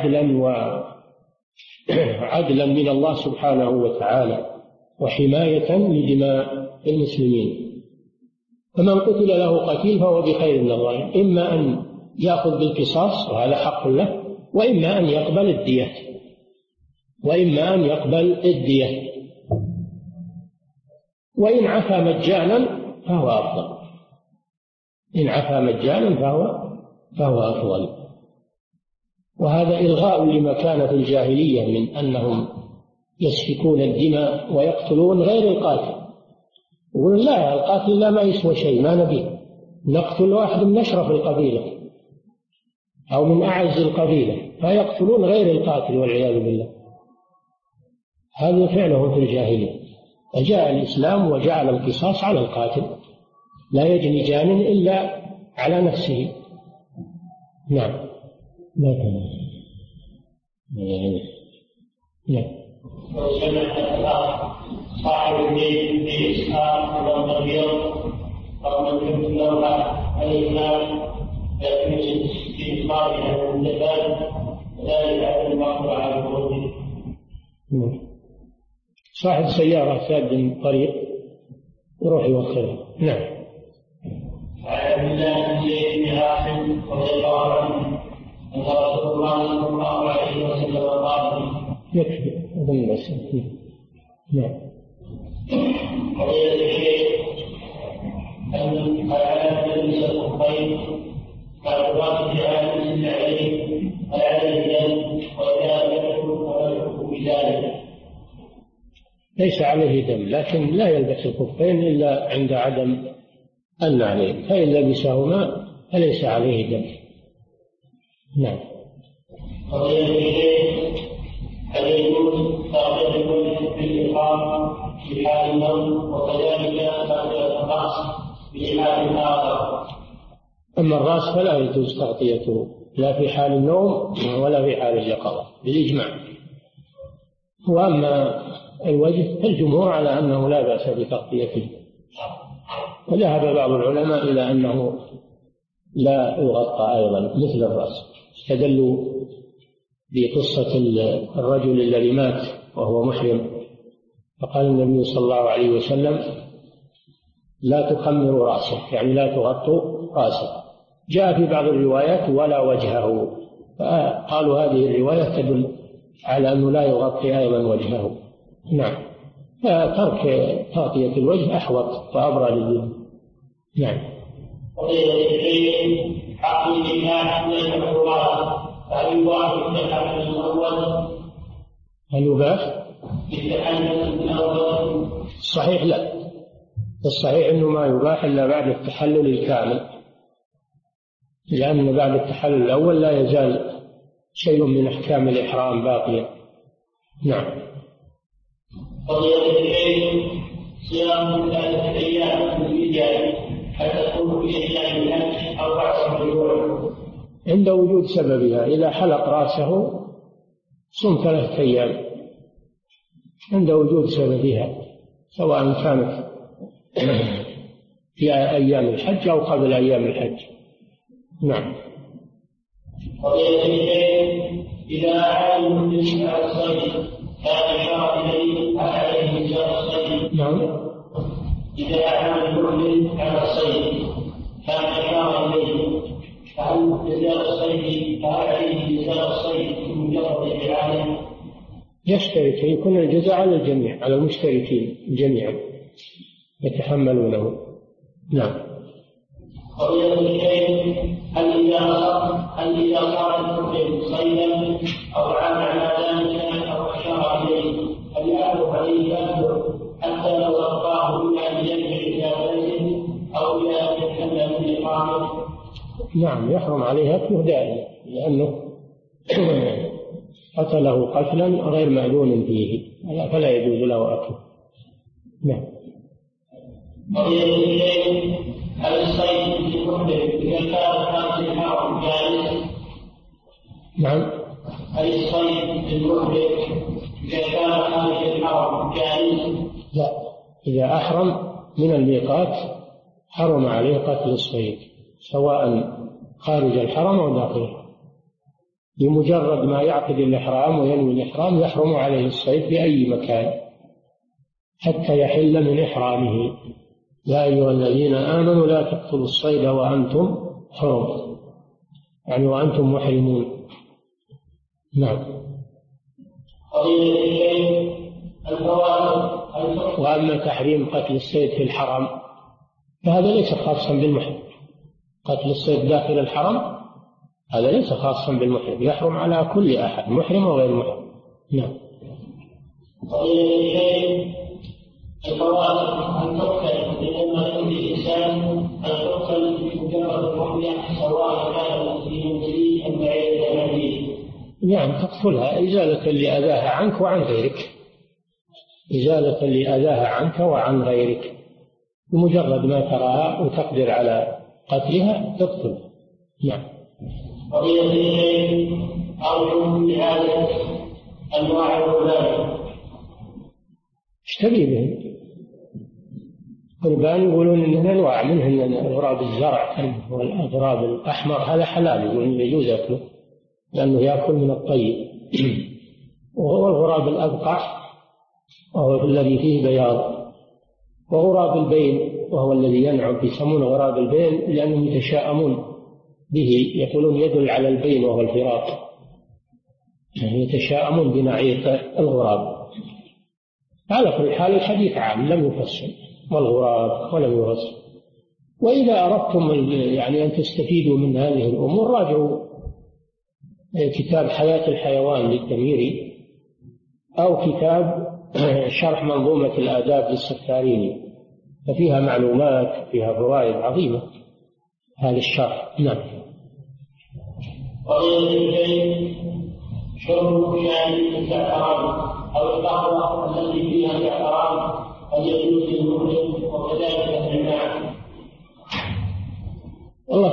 [SPEAKER 2] عدلا من الله سبحانه وتعالى وحماية لدماء المسلمين. فمن قتل له قتيل فهو بخير النظرين، إما أن يأخذ بالقصاص وهذا حق له، وإما أن يقبل الدية، وإن عفا مجانا فهو أفضل. إن عفا مجانا فهو أفضل. وهذا إلغاء لما كان في الجاهلية من أنهم يسفكون الدماء ويقتلون غير القاتل. يقولون لا، القاتل لا ما يسوى شيء، ما نبيه، نقتل واحد من أشرف القبيلة أو من أعز القبيلة، فيقتلون غير القاتل والعياذ بالله. هذا فعلهم في الجاهلية. فجاء الإسلام وجعل القصاص على القاتل، لا يجني جان إلا على نفسه. نعم.
[SPEAKER 3] صاحب البيت بإسحاق والمبيض أو من كنت لوحة الإسلام يكون في إصابها من الزبال ذلك على المقر على الخروج.
[SPEAKER 2] صاحب سيارة ساد طريق يروح يوخرها. نعم.
[SPEAKER 3] عن عبد الله بن زيد بن عاصم رضي الله عنه أن رسول الله صلى الله عليه وسلم قال:
[SPEAKER 2] يكفي أظن بس. نعم.
[SPEAKER 3] قضية الشيخ أن الآيات تلبس الخفين كالقرآن في آيات النعيم عليه الدم، وإذا يكفر فلا يكفر بذلك.
[SPEAKER 2] ليس عليه دم، لكن لا يلبس الخفين إلا عند عدم النعلين، فإن لبسهما فليس عليه دم. نعم.
[SPEAKER 3] قضية الشيخ هل يجوز تأخير كل بالإقامة في في حال النوم، وكذلك تغطية الرأس في حال آخر.
[SPEAKER 2] أما الرأس فلا يجوز تغطيته لا في حال النوم ولا في حال اليقظة بالإجماع. وأما الوجه فالجمهور على أنه لا بأس بتغطيته، وذهب بعض العلماء إلى أنه لا يغطى أيضا مثل الرأس، استدلوا بقصة الرجل الذي مات وهو محرم، فقال النبي صلى الله عليه وسلم لا تخمروا رأسه، يعني لا تغطوا رأسه. جاء في بعض الروايات ولا وجهه، فقالوا هذه الرواية تدل على أنه لا يغطي أيضا وجهه. نعم، فترك تغطية الوجه أحوط وأبرى للدين. نعم.
[SPEAKER 3] حق النكاح من المحظورات، فهل يباح التحلل الأول؟
[SPEAKER 2] هل يباح
[SPEAKER 3] التحلل الأول؟
[SPEAKER 2] الصحيح لا، الصحيح أنه ما يباح إلا بعد التحلل الكامل، لأن بعد التحلل الأول لا يزال شيء من أحكام الإحرام باقيا. نعم.
[SPEAKER 3] قضية العيد صيام 3 أيام في الرجال، حتى تكون في أيام الحج 4 شهور
[SPEAKER 2] عند وجود سببها. إذا حلق رأسه صم 3 أيام عند وجود سببها، سواء كانت في أيام الحج أو قبل أيام الحج. نعم.
[SPEAKER 3] قضية العيد إذا أعاد المسلم على الصيد كان أشار إليه عليه جزاء الصيد.
[SPEAKER 2] نعم.
[SPEAKER 3] إذا أعاد المسلم على الصيد كان أشار إليه، فهل جزاء الصيد عليه جزاء الصيد بمجرد إعادة؟
[SPEAKER 2] يشترك، يكون الجزاء على الجميع، على المشتركين جميعا يتحملونه. نعم.
[SPEAKER 3] قضية الشيء هل إذا صار المسلم صيدا أو عاد على ذلك أو أشار إليه هل يعرف عليه أكثر حتى لو ألقاه إلى أن يرجع إلى بلده أو إلى أن يتكلم من إقامة؟
[SPEAKER 2] نعم، يحرم عليه أكله دائما، لأنه قتله قتلا غير مأذون فيه، فلا يجوز له أكله. نعم.
[SPEAKER 3] قضية الشيء هل الصيد في المحرم إذا كان خارج الحرم جائز؟
[SPEAKER 2] نعم.
[SPEAKER 3] هل الصيد في المحرم إذا كان خارج الحرم جائز؟
[SPEAKER 2] لا، إذا أحرم من الميقات حرم عليه قتل الصيد، سواء خارج الحرم أو داخله. بمجرد ما يعقد الإحرام وينوي الإحرام يحرم عليه الصيد في أي مكان حتى يحل من إحرامه. يا أيها الذين آمنوا لا تقتلوا الصيد وأنتم حرم، يعني وأنتم محرمون. نعم. وأما تحريم قتل الصيد في الحرم فهذا ليس خاصا بالمحرم. قتل الصيد داخل الحرم هذا ليس خاصا بالمحرم، يحرم على كل أحد محرم وغير محرم. نعم.
[SPEAKER 3] الفوائد أن تقتل لما يؤذي الإنسان، أن تقتل بمجرد الرحمة سواء كان في منزله أم بعيد منزله.
[SPEAKER 2] نعم، تقتلها إزالة لأذاها عنك وعن غيرك، إزالة لأذاها عنك وعن غيرك، بمجرد ما تراها وتقدر على قتلها تقتل. نعم.
[SPEAKER 3] قضية الشيء أرجو بهذا أنواع الغربان.
[SPEAKER 2] اشتبه بهم قربان، يقولون إنها أنواع، منهن الغراب الزرع والغراب الأحمر هذا حلال، يقولون يجوز أكله لأنه يأكل من الطيب. وهو الغراب الأبقع وهو الذي فيه بياض، وغراب البين وهو الذي ينعم، يسمونه غراب البين لأنهم يتشاءمون به، يقولون يدل على البين وهو الفراق، يتشاءمون بنعيق الغراب. على كل حال الحديث عام لم يفصل والغراب ولم يفصل. وإذا أردتم يعني أن تستفيدوا من هذه الأمور راجعوا كتاب حياة الحيوان للتميري أو كتاب شرح منظومة الآداب للسفاريني، ففيها معلومات فيها فوائد عظيمة هذا الشرح. نعم.
[SPEAKER 3] شرب شاي الزعفران أو القهوة التي فيها زعفران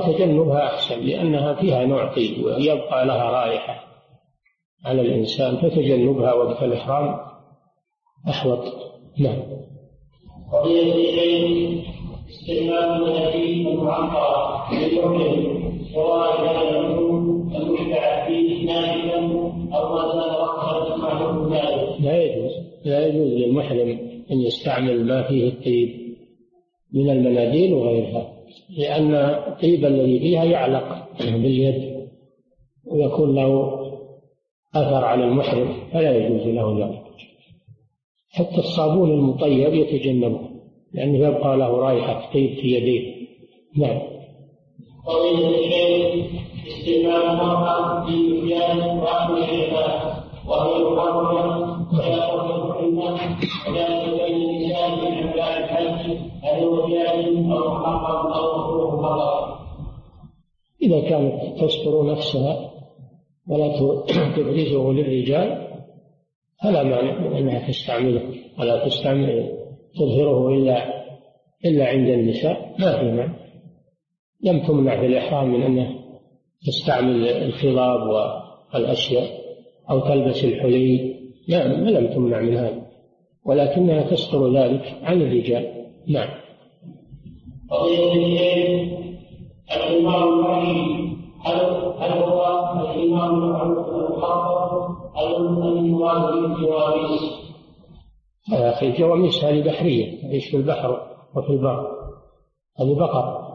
[SPEAKER 2] تجنبها أحسن، لأنها فيها نوع طيب ويبقى لها رائحة على الإنسان، فتجنبها وقت الإحرام أحوط. نعم.
[SPEAKER 3] قضية الشيء استعمال المناديل المعطرة للمحرم سواء كان المشبع فيه ناشفا أو ما زال وقتا معلوم ذلك.
[SPEAKER 2] لا يجوز للمحرم أن يستعمل ما فيه الطيب من المناديل وغيرها، لأن الطيب الذي فيها يعلق باليد ويكون له أثر على المحرم، فلا يجوز له ذلك. حتى الصابون المطيب يتجنبه لأنه يبقى له رائحة طيب في يديه. نعم.
[SPEAKER 3] قضية الشيء استعمال المرأة في مكيال وأكل الشفاء وهي محرمة ويأخذ الحرمة، وذلك بين النساء في أنواع الحج هل هو جائز أو محرم أو مكروه فقط.
[SPEAKER 2] إذا كانت تستر نفسها ولا تبرزه للرجال فلا مانع من أنها تستعمله، ولا تظهره إلا عند النساء، ما في مانع. لم تمنع في الإحرام من أنها تستعمل الخضاب والأشياء أو تلبس الحلي، لا لم تمنع من هذا، ولكنها تستر ذلك عن الرجال. نعم.
[SPEAKER 3] قضية الشيء الحمار الوحيد هل هو الحمار المخفف أو المواد بالجواميس؟
[SPEAKER 2] يا أخي الجواميس هذه بحرية تعيش في البحر وفي البر، هذه بقر.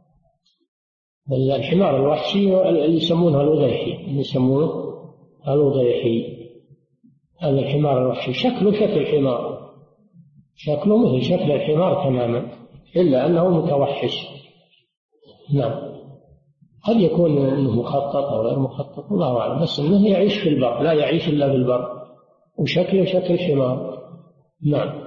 [SPEAKER 2] الحمار الوحشي اللي يسمونه الوضيحي، هذا الحمار الوحشي شكله شكل الحمار، شكله مثل شكل الحمار تماما، إلا أنه متوحش. نعم. قد يكون أنه مخطط أو غير مخطط الله أعلم، بس أنه يعيش في البر، لا يعيش إلا في البر، وشكله شكل الحمار. نعم.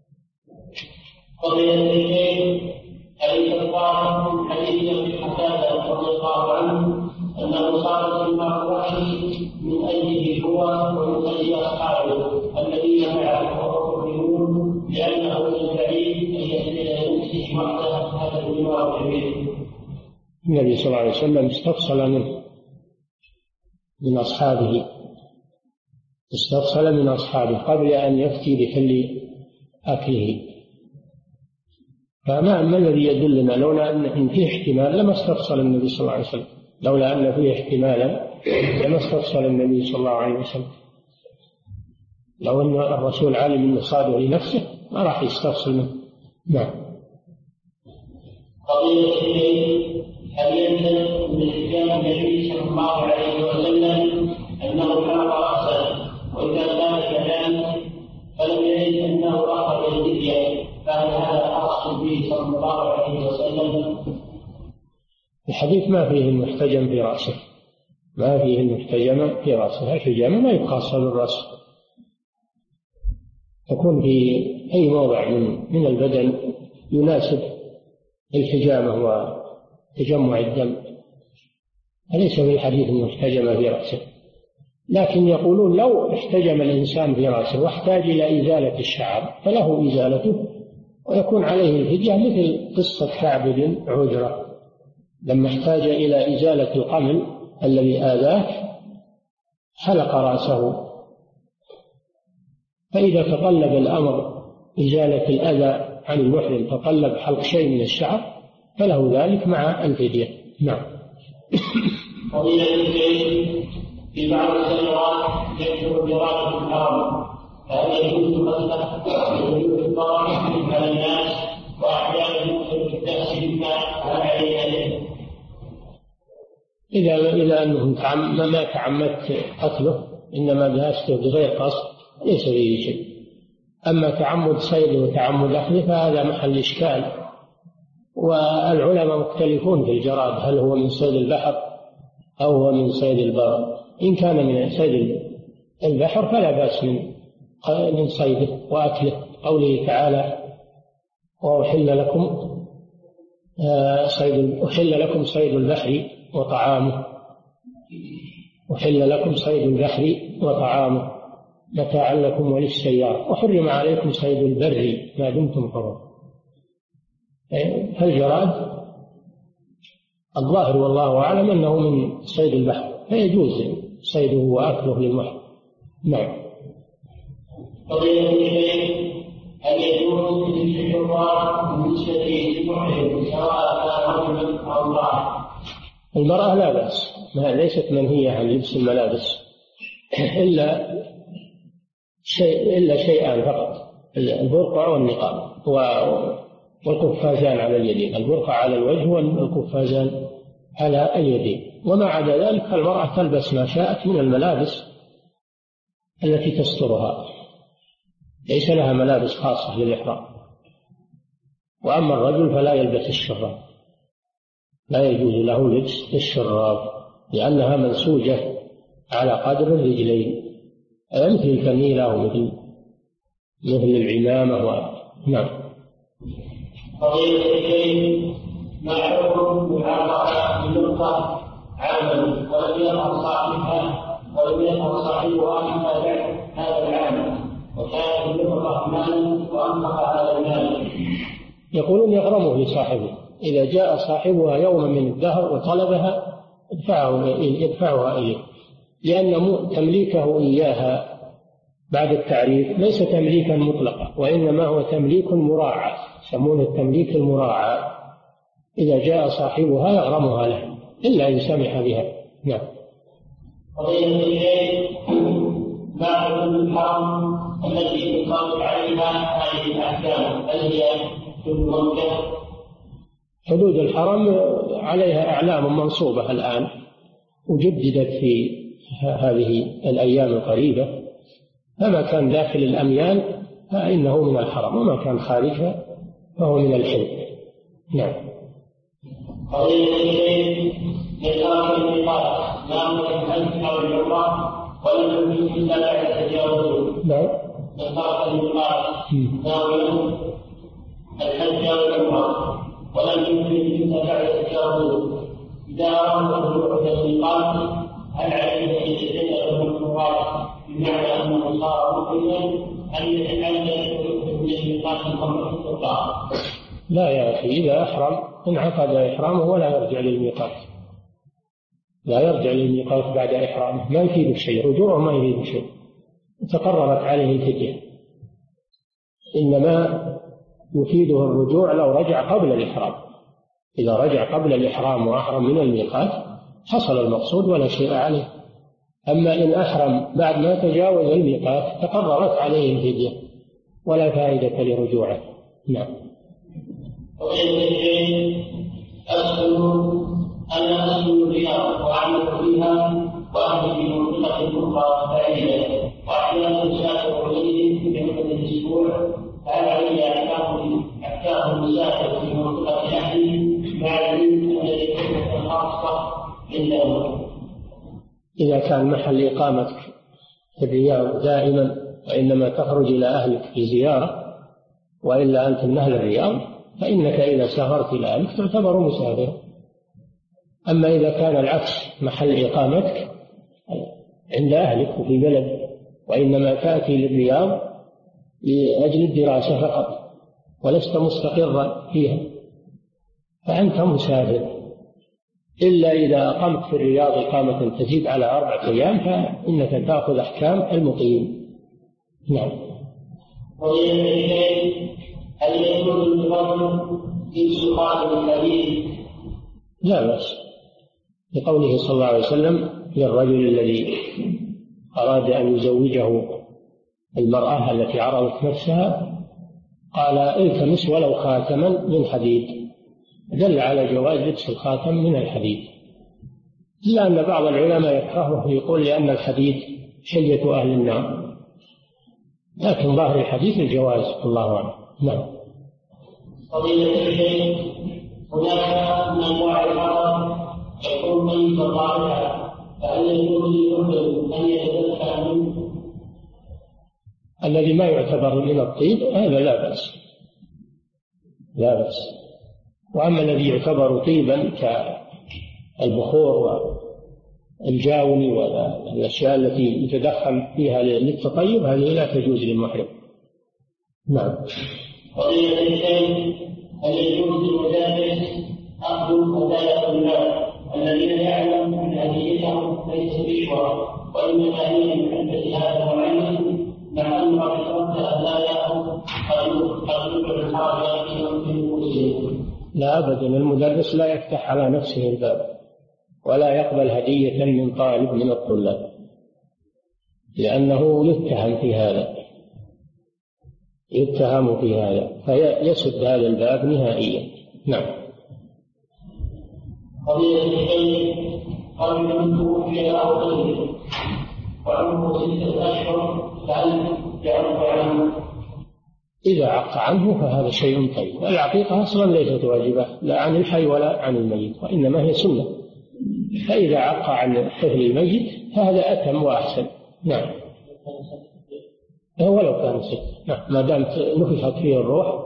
[SPEAKER 3] قضية الشيء أليس الظاهر من حديث ابن قتادة رضي الله عنه أنه صار الحمار الوحشي من أجله هو ومن أجل أصحابه الذين معه وهم لأنه من البعيد أن يمسك وحده هذا الحمار الكبير.
[SPEAKER 2] النبي صلى الله عليه وسلم استفصل من أصحابه قبل أن يفتي بحل أكله، فما الذي يدلنا لولا أن فيه احتمال لما استفصل النبي صلى الله عليه وسلم، لولا أن فيه احتمالا لما استفصل النبي صلى الله عليه وسلم. لو أن الرسول عالم أنه صادق لنفسه ما راح يستفصل منه. نعم.
[SPEAKER 3] قضية الشيء هل يلزم من إتيان النبي صلى الله عليه وسلم أنه حلق رأسه، وإذا كان كذلك فلم يجد أنه أخذ الفدية، فهل هذا خاص به صلى الله عليه وسلم؟
[SPEAKER 2] الحديث ما فيه المحتجم في رأسه، ما فيه المحتجم في رأسه. الحجامة ما يبقى أصل الرأس، تكون في أي موضع من البدن يناسب الحجامة وتجمع الدم، أليس في الحديث المحتجم في رأسه. لكن يقولون لو احتجم الإنسان في رأسه واحتاج إلى إزالة الشعر فله إزالته ويكون عليه الفدية، مثل قصة كعب بن عجرة لما احتاج إلى إزالة القمل الذي آذاه حلق رأسه، فإذا تطلب الأمر إزالة الأذى عن المحرم تطلب حلق شيء من الشعر فله ذلك مع الفدية. نعم.
[SPEAKER 3] قضية الشيء في بعض السنوات يكثر الجرائم في الحرم، فهل يجوز قتله ويجوز الضرر على الناس وأحيانا يدخل في التأسي بما عليه؟
[SPEAKER 2] إذا أنه ما تعمدت قتله إنما دهسته بغير قصد ليس فيه شيء. أما تعمد صيده وتعمد أخذه فهذا محل إشكال، والعلماء مختلفون في الجراد، هل هو من صيد البحر أو هو من صيد البر. إن كان من صيد البحر فلا بأس من صيده وأكله، قوله تعالى وأحل لكم صيد البحر وطعامه، أحل لكم صيد البحر وطعامه متاعا لكم وللسيارة، وحرم عليكم صيد البر ما دمتم حرما. فالجراد الظاهر والله أعلم أنه من صيد البحر فيجوز صيده وأكله للمحرم. نعم.
[SPEAKER 3] فضيلة الشيخ، هل يجوز لبس الحرة بالنسبة للمحرم سواء كان رجلا أو امرأة؟
[SPEAKER 2] المرأة لا بأس، ليست منهية عن لبس الملابس إلا شيئان فقط: البرقع والنقاب والقفازان على اليدين، البرقع على الوجه والقفازان على اليدين. وما عدا ذلك فالمرأة تلبس ما شاءت من الملابس التي تسترها، ليس لها ملابس خاصة للإحرام. وأما الرجل فلا يلبس الشراب، لا يجوز له لبس الشراب لأنها منسوجة على قدر الرجلين، مثل الفنيلة ومثل العمامة. نعم.
[SPEAKER 3] فضيلة الشيخ، ما حكم معاملة بنقطة عمل ولم يفعل صاحبها حتى بعد هذا العمل وكانت النقطة مالا وأنفق هذا المال؟
[SPEAKER 2] يقولون يغرمه لصاحبه، إذا جاء صاحبها يوما من الدهر وطلبها يدفعها إليه، لأن تمليكه إياها بعد التعريف ليس تمليكا مطلقا، وإنما هو تمليك مراعى، يسمونه التمليك المراعى. إذا جاء صاحبها يغرمها له إلا إن سمح بها. نعم.
[SPEAKER 3] فضيلة الشيخ، ما حدود الحرم التي تقام عليها هذه الأحكام؟ هل هي حدود مكة؟
[SPEAKER 2] حدود الحرم عليها أعلام منصوبة الآن وجددت في هذه الأيام القريبة، فما كان داخل الأميال فإنه من الحرم، وما كان خارجها فهو من الحل. نعم.
[SPEAKER 3] فضيلة الشيخ، يترك الميقات نام الحج أو العمرة ولم يمكن إلا بعد تجاوزه.
[SPEAKER 2] نعم.
[SPEAKER 3] يترك الميقات نام الحج أو العمرة ولم يمكن إلا بعد تجاوزه، إذا أراد الرجوع إلى الميقات هل عليه أن يتجنب المحظورات بمعنى أنه صار مؤمنا أن يتحلل من الميقات الأمر السلطان؟
[SPEAKER 2] لا يا أخي، إذا أحرم انعقد إحرامه ولا يرجع للميقات، لا يرجع للميقات بعد إحرامه، ما يفيد شيء، رجوعه ما يفيد شيء، تقررت عليه الفدية. إنما يفيده الرجوع لو رجع قبل الإحرام، إذا رجع قبل الإحرام وأحرم من الميقات حصل المقصود ولا شيء عليه. أما إن أحرم بعد ما تجاوز الميقات تقررت عليه الفدية ولا فائدة لرجوعه. نعم.
[SPEAKER 3] أنا أسكن الرياض وأعمل فيها وأهل في منطقة أخرى بعيدة، وأحيانا أسافر إليه في عدة الأسبوع، فهل علي أحكام المسافر في منطقة أهلي مع العلم أن الحكمة خاصة عندهم؟
[SPEAKER 2] إذا كان محل إقامتك في الرياض دائما وإنما تخرج إلى أهلك في زيارة، وإلا أنت من أهل الرياض فإنك إذا سافرت إلى أهلك تعتبر مسافر. أما إذا كان العكس، محل إقامتك عند أهلك وفي بلد وإنما تأتي للرياض لأجل الدراسة فقط ولست مستقرا فيها فأنت مسافر، إلا إذا أقمت في الرياض إقامة تزيد على 4 أيام فإنك تأخذ أحكام المقيم. نعم.
[SPEAKER 3] هل يجوز للرجل في سؤال الحديث؟
[SPEAKER 2] لا بأس، لقوله صلى الله عليه وسلم للرجل الذي أراد أن يزوجه المرأة التي عرضت نفسها قال التمس ولو خاتما من حديد، دل على جواز لبس الخاتم من الحديد، إلا أن بعض العلماء يكرهه يقول لأن الحديد حلية أهل النار، لكن ظاهر الحديث الجواز الله أعلم. نعم.
[SPEAKER 3] فضيلة الشيخ، هناك من أنواع الحرم يكون ميتا طارئا، فهل يجوز للمسلم أن يتزكى منه؟
[SPEAKER 2] الذي ما يعتبر من الطيب هذا لا بأس، لا بأس. وأما الذي يعتبر طيبا كالبخور والجاوني والأشياء التي يتدخل فيها للتطيب هذه لا تجوز للمحرم. نعم.
[SPEAKER 3] فضيلة الشيخ، هل يجوز للمدرس أخذ هدايا الناس الذين يعلم أن هديتهم ليس بشرى وإنما هي من عدة هذا وعلم لعل رد هداياهم قد يدعو الحاجات في المسلمين.
[SPEAKER 2] لا أبدا، المدرس لا يفتح على نفسه الباب ولا يقبل هدية من طالب من الطلاب، لأنه يتهم في هذا فيسد هذا الباب نهائيا. نعم.
[SPEAKER 3] قضية الشيء قبل من توفي أو غيره وعمره 6 أشهر فهل يعق عنه؟
[SPEAKER 2] إذا عق عنه فهذا شيء طيب. العقيقة أصلا ليست واجبة لا عن الحي ولا عن الميت، وإنما هي سنة، فإذا عق عن الطفل الميت فهذا أتم وأحسن. نعم. ولو كان 6، نعم، ما دام نفخت فيه الروح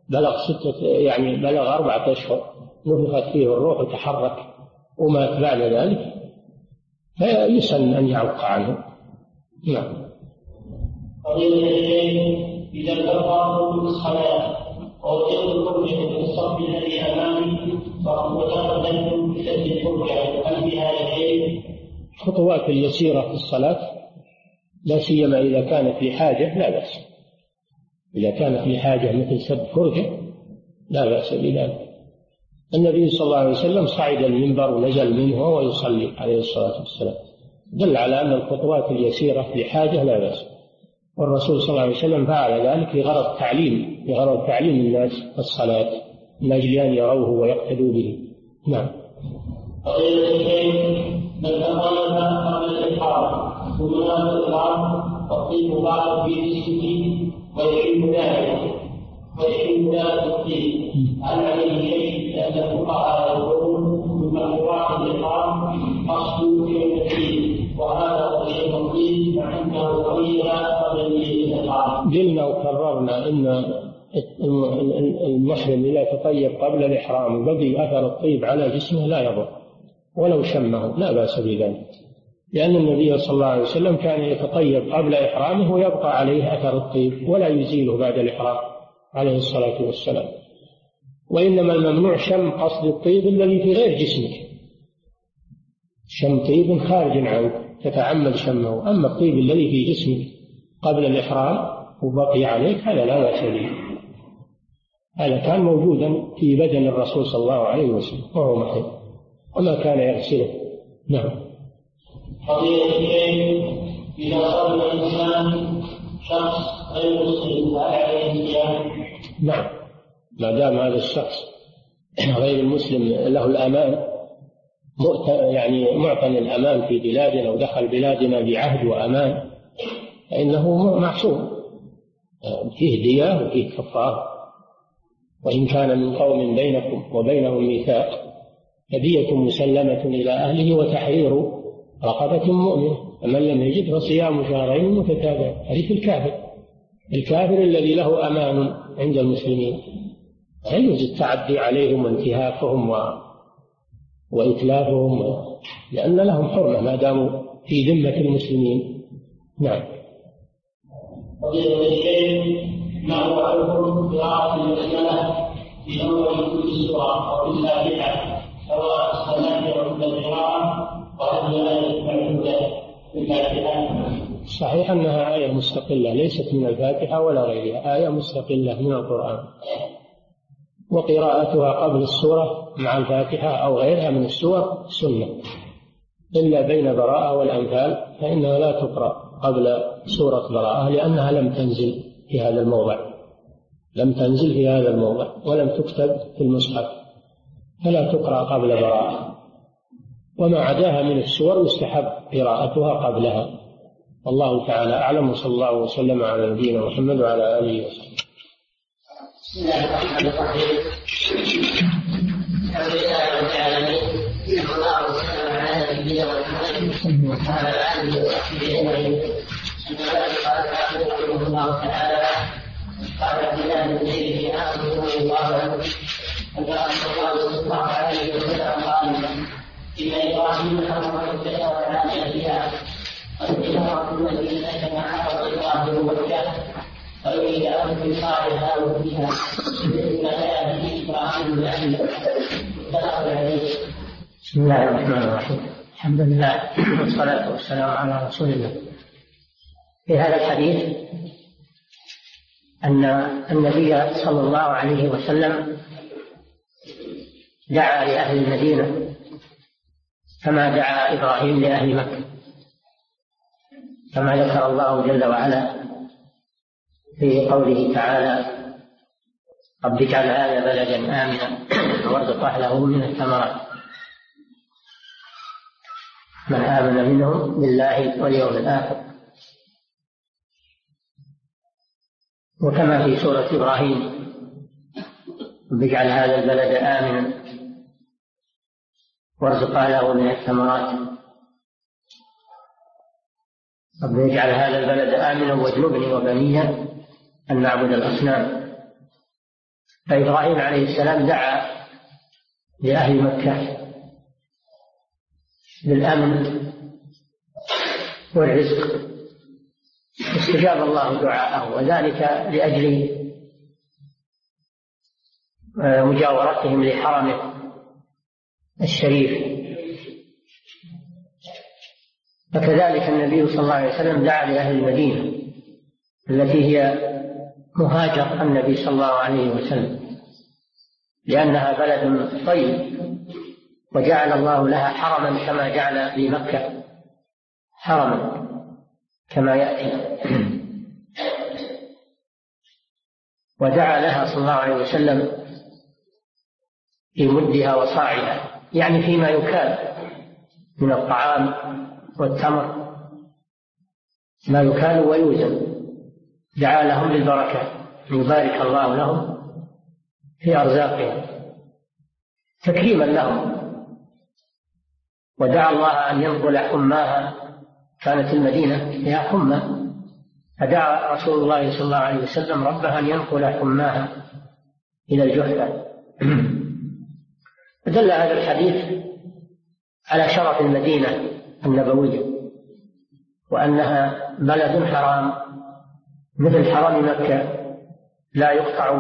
[SPEAKER 2] بلغ 4 أشهر نفخت فيه الروح وتحرك ومات بعد ذلك فيسن أن يعق عنه. نعم.
[SPEAKER 3] قضية الشيء إذا التقى في الصلاة ووجدت الفرجة في الصف الذي أمامي وتقدمت بسد الفرجة هل في هذا شيء؟
[SPEAKER 2] خطوات اليسيرة في الصلاة لا سيما إذا كانت لحاجة لا بأس. إذا كانت لحاجة مثل سد فرجة لا بأس بذلك. النبي صلى الله عليه وسلم صعد المنبر ونزل منه وهو يصلي عليه الصلاة والسلام، دل على أن الخطوات اليسيرة لحاجة لا بأس. والرسول صلى الله عليه وسلم فعل ذلك لغرض تعليم الناس الصلاة من أجل أن يروه ويقتدوا به. نعم.
[SPEAKER 3] قضية الشيء من تطيب قبل الإحرام ثم نام الإحرام والطيب بعض في جسمه ويحل ذلك الطيب هل عليه شيء لأن الفقهاء يقولون من محظورات الإحرام قصد في الطيب وهذا طريق الطيب فعنده طريقة قبل الإحرام.
[SPEAKER 2] قلنا وكررنا أن المحرم إذا تطيب قبل الإحرام بقي أثر الطيب على جسمه لا يضر ولو شمه لا بأس بذلك، لأن النبي صلى الله عليه وسلم كان يتطيب قبل إحرامه ويبقى عليه أثر الطيب ولا يزيله بعد الإحرام عليه الصلاة والسلام. وإنما الممنوع شم قصد الطيب الذي في غير جسمك، شم طيب خارج عنك تتعمد شمه، أما الطيب الذي في جسمك قبل الإحرام وبقي عليك هذا لا بأس به، هذا كان موجودا في بدن الرسول صلى الله عليه وسلم وهو محرم وما كان يغسله. نعم.
[SPEAKER 3] قضية الشيء إذا صلى الإنسان شخص غير مسلم هل عليه الصيام؟
[SPEAKER 2] نعم، ما دام هذا الشخص غير المسلم له الأمان، معطن الأمان في بلادنا ودخل بلادنا بعهد وأمان، فإنه معصوم، فيه دية وفيه كفارة. وإن كان من قوم بينكم وبينهم ميثاق فدية مسلمة إلى أهله وتحرير رقبة مؤمنة، فمن لم يجد فصيام شهرين متتابعين. حديث الكافر الذي له أمان عند المسلمين لا يجوز التعدي عليهم وانتهاكهم وإتلافهم، لأن لهم حرمة ما داموا في ذمة المسلمين. نعم.
[SPEAKER 3] قضية الشيء ما هو حكم قراءة البسملة في أول كل سورة أو في الفاتحة سواء الصلاة أو القراءة، وهل هي آية معدودة في الفاتحة؟
[SPEAKER 2] صحيح أنها آية مستقلة ليست من الفاتحة ولا غيرها، آية مستقلة من القرآن، وقراءتها قبل السورة مع الفاتحة أو غيرها من السور سنة، إلا بين براءة والأنفال فإنها لا تقرأ قبل سورة براءة لأنها لم تنزل في هذا الموضع، ولم تكتب في المصحف، فلا تقرأ قبل براءة. وما عداها من السور يستحب قراءتها قبلها. والله تعالى أعلم، وصلى الله وسلم على نبينا محمد وعلى آله وصحبه.
[SPEAKER 3] بسم الله الرحمن الرحيم. الحمد لله رب العالمين، صلى الله وسلم على نبينا محمد وعلى آله وصحبه أجمعين. قال رحمه الله تعالى قال عبد الله بن زيد في آخر رضي الله عنه أن رسول الله صلى الله عليه وسلم قال إن إبراهيم حرم البيت وعلى فيها والإمارة التي لك معها الله وبركاته ويريد أن يصالحها وفيها إن لا يهدي إبراهيم لأهله فلا
[SPEAKER 2] بسم الله الرحمن الرحيم. الحمد لله والصلاة والسلام على رسول الله. في هذا الحديث أن النبي صلى الله عليه وسلم دعا لأهل المدينة كما دعا إبراهيم لأهل مكة، كما ذكر الله جل وعلا في قوله تعالى: رب اجعل هذا بلدا آمنا وارزق أهله من الثمرات من آمن منهم بالله واليوم الآخر. وكما في سورة إبراهيم: رب اجعل هذا البلد آمنا وارزق أهله من الثمرات. رب اجعل هذا البلد آمنا واجنبني وبني أن نعبد الأصنام. فإبراهيم عليه السلام دعا لأهل مكة بالأمن والرزق، استجاب الله دعاءه، وذلك لأجل مجاورتهم لحرمه الشريف. فكذلك النبي صلى الله عليه وسلم دعا لأهل المدينة التي هي مهاجر النبي صلى الله عليه وسلم، لأنها بلد طيب، وجعل الله لها حرما كما جعل لمكة حرما كما يأتي. ودعا لها صلى الله عليه وسلم في مدها وصاعها، يعني فيما يكال من الطعام والتمر، ما يكال ويوزن. دعا لهم بالبركة، يبارك الله لهم في أرزاقهم تكريما لهم. ودعا الله أن ينقل حماها، كانت المدينة فيها حمى، فدعا رسول الله صلى الله عليه وسلم ربها أن ينقل حماها إلى الجحفة. فدل هذا الحديث على شرف المدينة النبوية، وأنها بلد حرام مثل حرم مكة، لا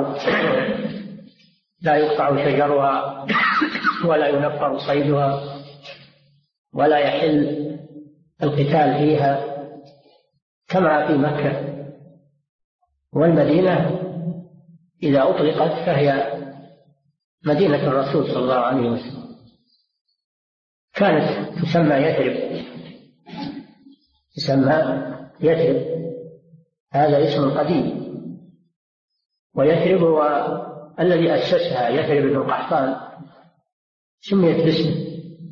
[SPEAKER 2] يقطع شجرها ولا ينفر صيدها ولا يحل القتال فيها كما في مكة. والمدينة إذا أطلقت فهي مدينة الرسول صلى الله عليه وسلم، كانت تسمى يثرب، هذا اسم قديم. ويثرب هو الذي أسسها، يثرب بن قحطان، سميت باسمه.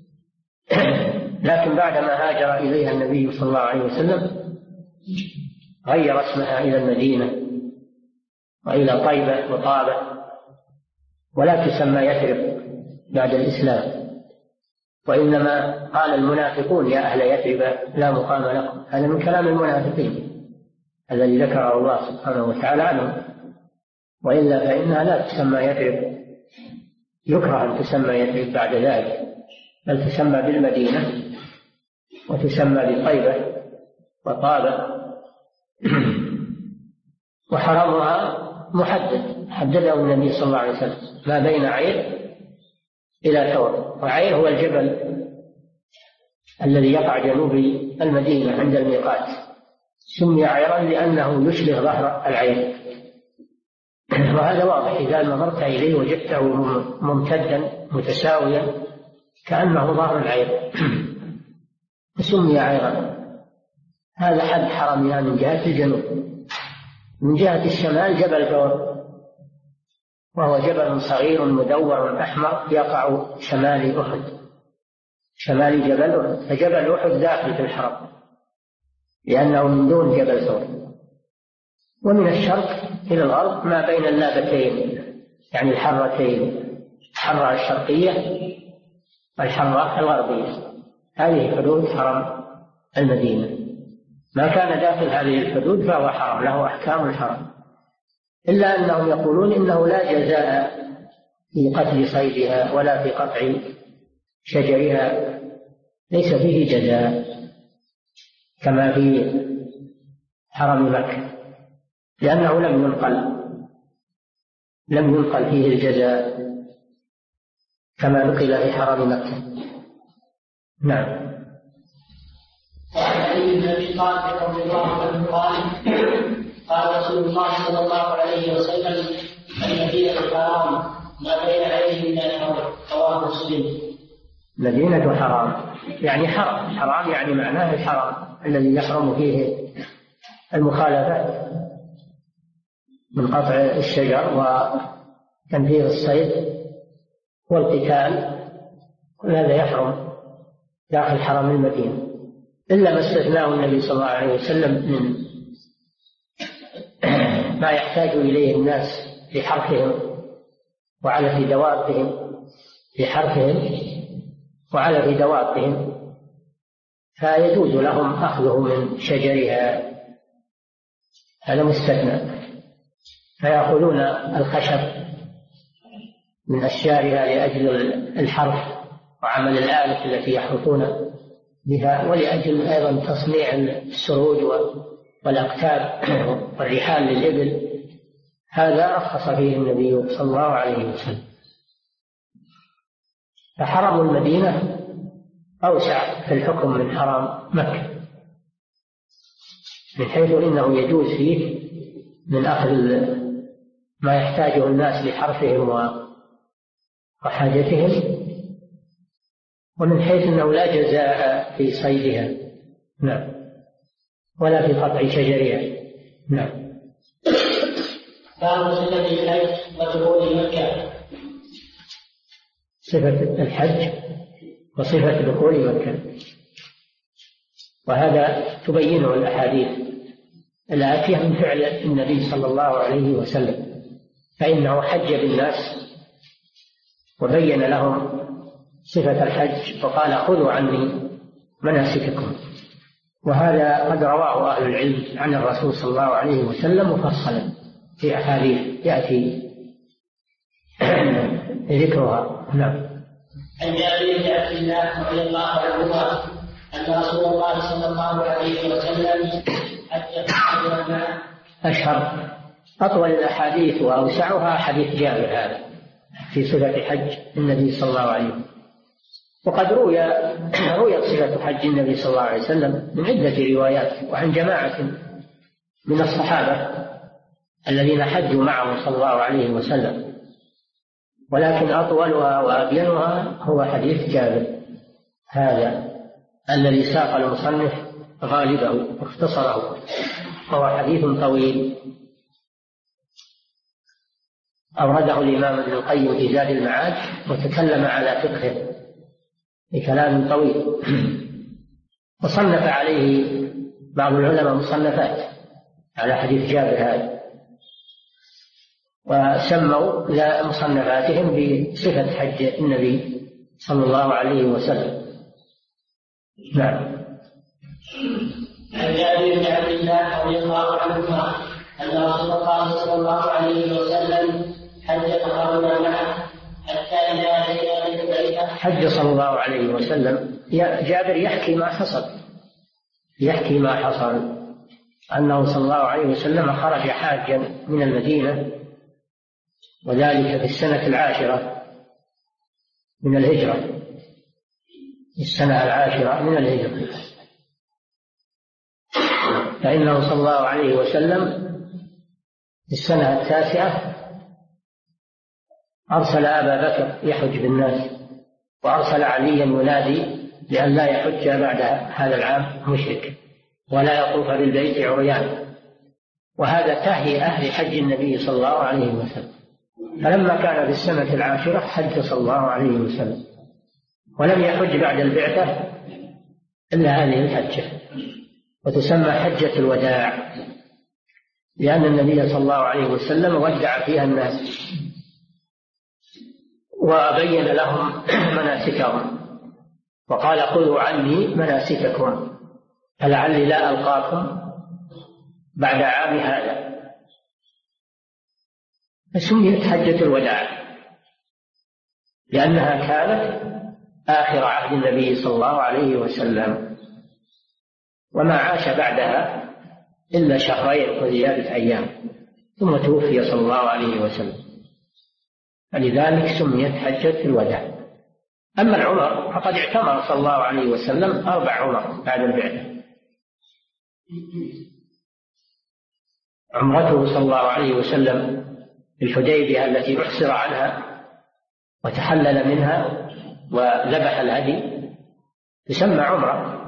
[SPEAKER 2] لكن بعدما هاجر إليها النبي صلى الله عليه وسلم غير اسمها إلى المدينة وإلى طيبة وطابة، ولا تسمى يثرب بعد الإسلام. وإنما قال المنافقون: يا أهل يثرب لا مقام لكم. هذا من كلام المنافقين الذي ذكره الله سبحانه وتعالى عنهم. وإلا فإنها لا تسمى يثرب، يكره أن تسمى يثرب بعد ذلك، بل تسمى بالمدينة وتسمى بطيبة وطابة. وحرامها حدده النبي صلى الله عليه وسلم: ما بين عير إلى ثور. وعير هو الجبل الذي يقع جنوب المدينة عند الميقات، سمي عيرا لأنه يشبه ظهر العير. وهذا واضح، إذا نظرت إليه وجدته ممتدا متساويا كأنه ظهر العير، سمي عيرا. هذا حد حرمها من جهة الجنوب. من جهة الشمال جبل ثور، وهو جبل صغير مدور أحمر يقع شمال أحد، شمال جبل أحد. فجبل أحد داخل في الحرم لأنه من دون جبل ثور. ومن الشرق إلى الغرب ما بين اللابتين، يعني الحرتين، الحرة الشرقية والحرة الغربية. هذه حدود حرم المدينة. ما كان داخل هذه الحدود فهو حرم، له أحكام الحرم، إلا أنهم يقولون إنه لا جزاء في قتل صيدها ولا في قطع شجرها، ليس فيه جزاء كما في حرم مكة، لأنه لم ينقل فيه الجزاء كما نقل في حرم مكة. نعم.
[SPEAKER 3] وعن علي بن ابي طالب رضي الله عنه قال قال رسول الله صلى الله عليه وسلم المدينة حرام ما بين عينه من الحرم. رواه مسلم.
[SPEAKER 2] مدينة حرام يعني حرام، حرام يعني معناه الحرام الذي يحرم فيه المخالفات من قطع الشجر وتنفيذ الصيد والقتال، كل هذا يحرم داخل حرم المدينة، إلا ما استثناه النبي صلى الله عليه وسلم من ما يحتاج إليه الناس لحرثهم وعلى دوابهم، لحرثهم وعلى دوابهم، فيجوز لهم أخذه من شجرها، هذا مستثنى، فيأخذون الخشب من أشجارها لأجل الحرث وعمل الآلة التي يحرثون بها، ولأجل أيضا تصنيع السروج والأقتاب والرحال للإبل، هذا رخص فيه النبي صلى الله عليه وسلم. فحرم المدينة أوسع في الحكم من حرم مكة، من حيث إنه يجوز فيه من أخذ ما يحتاجه الناس لحرثهم وحاجتهم، ومن حيث أنه لا جزاء في صيدها، نعم، ولا في قطع شجرها. نعم.
[SPEAKER 3] باب صفة الحج ودخول مكة.
[SPEAKER 2] صفة الحج وصفة دخول مكة، وهذا تبينه الأحاديث الآتية من فعل النبي صلى الله عليه وسلم، فإنه حج بالناس وبين لهم صفة الحج وقال خذوا عني مناسككم، وهذا قد رواه أهل العلم عن الرسول صلى الله عليه وسلم مفصلا في أحاديث يأتي ذكرها. نعم.
[SPEAKER 3] عن جابر بن عبد الله رضي الله عنهما أن رسول الله صلى الله عليه وسلم حج معه.
[SPEAKER 2] أشهر أطول الأحاديث وأوسعها حديث جابر هذا في صفة حج النبي صلى الله عليه وسلم، وقد رويت صفة حج النبي صلى الله عليه وسلم من عدة روايات وعن جماعة من الصحابة الذين حجوا معه صلى الله عليه وسلم، ولكن أطولها وأبينها هو حديث جابر هذا الذي ساق المصنف غالبه واختصره، وهو حديث طويل أورده الإمام ابن القيم في زاد المعاد وتكلم على فقهه بكلام طويل، وصنف عليه بعض العلماء مصنفات على حديث جابر هذا، وسموا مصنفاتهم بصفة حج النبي صلى الله عليه وسلم. نعم.
[SPEAKER 3] عن جابر بن عبد الله رضي الله عنهما أن رسول الله صلى الله عليه وسلم حج فقرنا معه حتى إذا أتينا من البيت.
[SPEAKER 2] حج صلى الله عليه وسلم، جابر يحكي ما حصل أنه صلى الله عليه وسلم خرج حاجا من المدينة، وذلك في السنة 10 من الهجرة، السنة 10 من الهجرة، فإنه صلى الله عليه وسلم في السنة 9 أرسل أبا بكر يحج بالناس، وأرسل عليا ينادي لأن لا يحج بعد هذا العام مشرك ولا يطوف بالبيت عريان، وهذا تهيئة لحج النبي صلى الله عليه وسلم. فلما كان في السنة 10 حج صلى الله عليه وسلم، ولم يحج بعد البعثة إلا هذه الحجة، وتسمى حجة الوداع، لأن النبي صلى الله عليه وسلم ودع فيها الناس وبين لهم مناسكهم، وقال خذوا عني مناسككم فلعلي لا ألقاكم بعد عام هذا، فسميت حجة الوداع لأنها كانت آخر عهد النبي صلى الله عليه وسلم، وما عاش بعدها إلا 2 شهر وزيادة أيام، ثم توفي صلى الله عليه وسلم، فلذلك سميت حجة الوداع. أما العمر فقد اعتمر صلى الله عليه وسلم 4 عمر بعد البعثة. عمرته صلى الله عليه وسلم في الحديبية التي أحسر عنها وتحلل منها وذبح الهدي تسمى عمرة.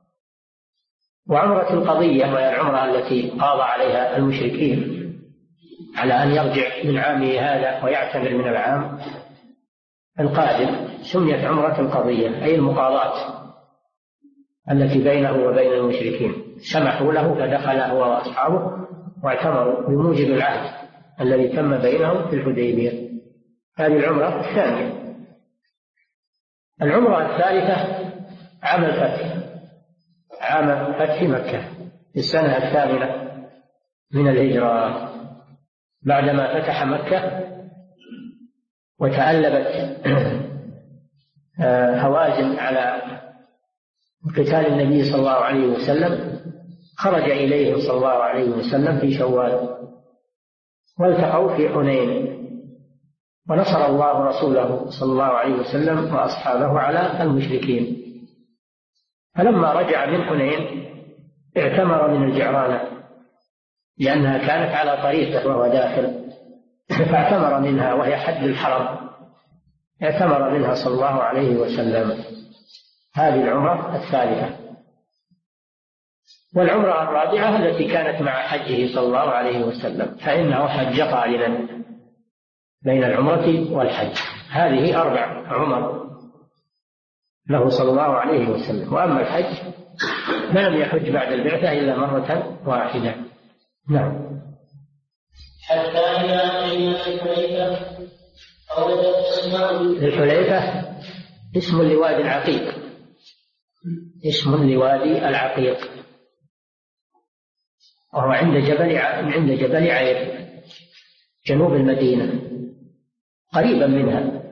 [SPEAKER 2] وعمرة القضية وهي العمرة التي قاضى عليها المشركين على أن يرجع من عامه هذا ويعتمر من العام القادم سميت عمرة القضية، أي المقاضاة التي بينه وبين المشركين. سمحوا له فدخل هو وأصحابه واعتمروا بموجب العهد الذي تم بينهم في الحديبية. هذه العمرة الثانية. العمرة الثالثة عام الفتح، عام فتح مكة في السنة 8 من الهجرة، بعدما فتح مكة وتألبت هوازن على قتال النبي صلى الله عليه وسلم، خرج إليهم صلى الله عليه وسلم في شوال والتقوا في حنين، ونصر الله رسوله صلى الله عليه وسلم وأصحابه على المشركين. فلما رجع من حنين اعتمر من الجعرانة لأنها كانت على طريقه وهو داخل، فاعتمر منها وهي حد الحرم، اعتمر منها صلى الله عليه وسلم. هذه العمرة الثالثة. والعمرة الرابعة التي كانت مع حجه صلى الله عليه وسلم، فإنه حج قارنا بين العمرة والحج. هذه 4 عمر له صلى الله عليه وسلم. وأما الحج فلم يحج بعد البعثة إلا مرة واحدة. نعم.
[SPEAKER 3] حتى إذا قيل الحليفة أوجدت أسماء
[SPEAKER 2] الحليفة اسم لوادي العقيق، اسم لوادي العقيق، وهو عند جبل عير جنوب المدينة قريبا منها.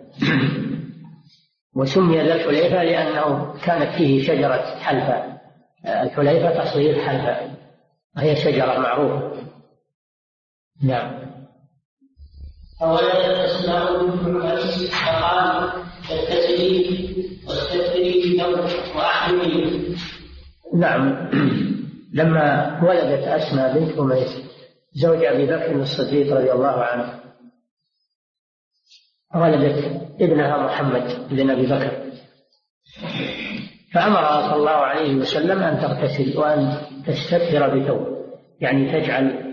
[SPEAKER 2] وسمي ذا الحليفة لأنه كانت فيه شجرة حلفة. الحليفة تصير حلفة وهي شجرة معروفة. نعم.
[SPEAKER 3] فولدت أسماء بنت عميس فقال تتسلي واستتري بثوب وأحملي.
[SPEAKER 2] نعم. لما ولدت أسماء بنت عميس زوج أبي بكر الصديق رضي الله عنه، ولدت ابنها محمد بن أبي بكر، فأمرها صلى الله عليه وسلم أن تغتسل وأن تستتر بثوب، يعني تجعل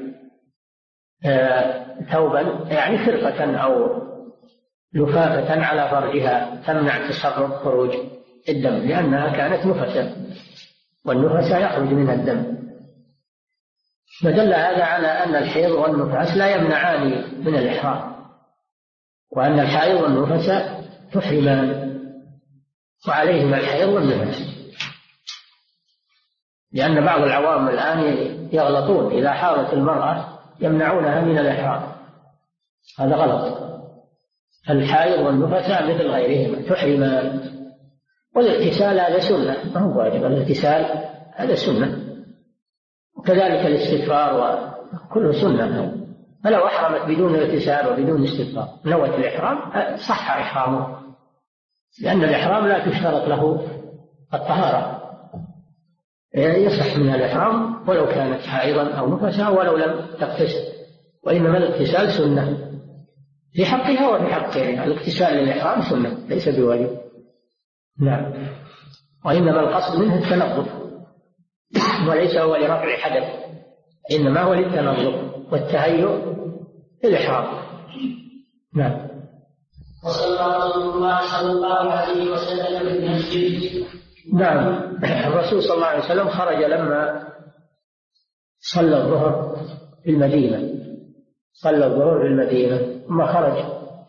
[SPEAKER 2] ثوبا يعني خرقة أو لفافة على فرجها تمنع تسرب خروج الدم، لأنها كانت نفسا والنفس يخرج منها الدم. فدل هذا على أن الحيض والنفاس لا يمنعان من الإحرام، وأن الحائض والنفس تحرمان وعليهما الحيض والنفس، لأن بعض العوام الآن يغلطون، إذا حاضت المرأة يمنعونها من الإحرام، هذا غلط. الحائض والنفس مثل غيرهما تحرمان. والاغتسال هذا سنة، ما هو واجب، الاغتسال هذا سنة، وكذلك الاستغفار وكله سنة. فلو أحرمت بدون اغتسال وبدون استغفار نوت الإحرام صح إحرامه، لأن الإحرام لا تشترط له الطهارة، يصح منها الإحرام ولو كانت حائضا أو نفسا ولو لم تغتسل، وإنما الاغتسال سنة في حقها وفي حق غيرها. الاغتسال للإحرام سنة ليس بواجب. نعم. وإنما القصد منه التنظف، وليس هو لرفع حدث، إنما هو للتنظف والتهيؤ للإحرام. نعم.
[SPEAKER 3] وصلى رسول الله صلى الله عليه وسلم في المسجد.
[SPEAKER 2] نعم. الرسول صلى الله عليه وسلم خرج لما صلى الظهر في المدينة، صلى الظهر في المدينة ثم خرج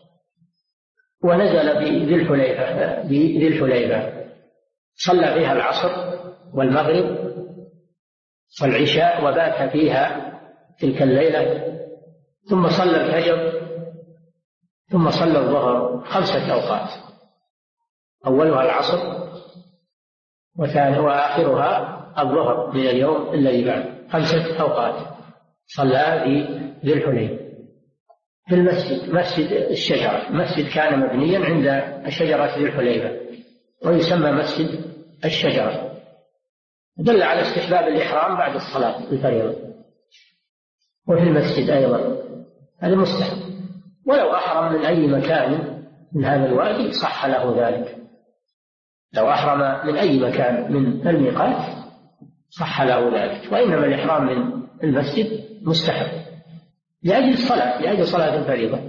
[SPEAKER 2] ونزل بذي الحليفة، صلى فيها العصر والمغرب والعشاء وبات فيها تلك الليلة، ثم صلى الفجر، ثم صلى الظهر 5 أوقات، أولها العصر وآخرها الظهر من اليوم الذي بعد، 5 أوقات صلى في ذي الحليفة. في المسجد، مسجد الشجرة، مسجد كان مبنيا عند شجرة ذي الحليفة ويسمى مسجد الشجرة. دل على استحباب الإحرام بعد الصلاة الفريضة. وفي المسجد أيضا هذا مستحب، ولو أحرم من أي مكان من هذا الوادي صح له ذلك. لو أحرم من أي مكان من الميقات صح له ذلك، وإنما الإحرام من المسجد مستحب لأجل الصلاة، لأجل صلاة الفريضة.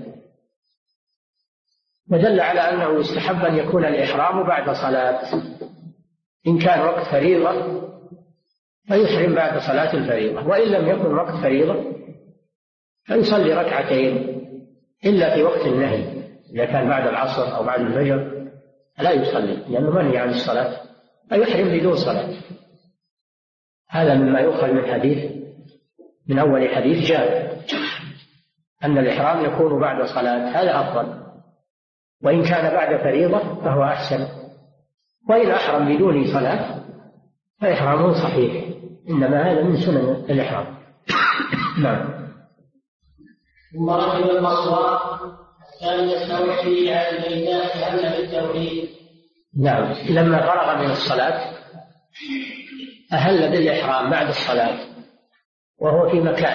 [SPEAKER 2] ودل على أنه يستحب أن يكون الإحرام بعد صلاة، إن كان وقت فريضة فيحرم بعد صلاة الفريضة، وإن لم يكن وقت فريضة فيصلي ركعتين إلا في وقت النهي، إذا كان بعد العصر أو بعد الفجر لا يصلي لأنه منهي عن الصلاة فيحرم بدون صلاة. هذا مما يؤخذ من أول حديث جابر أن الإحرام يكون بعد صلاة، هذا أفضل، وإن كان بعد فريضة فهو أحسن. وإن أحرم بدون صلاة فإحرامه صحيح، إنما هذا من سنن الإحرام. نعم.
[SPEAKER 3] ثم ركب المصوى كان يستوي فيه على الميدان أهل بالتوحيد.
[SPEAKER 2] نعم، لما فرغ من الصلاة أهل بالإحرام بعد الصلاة وهو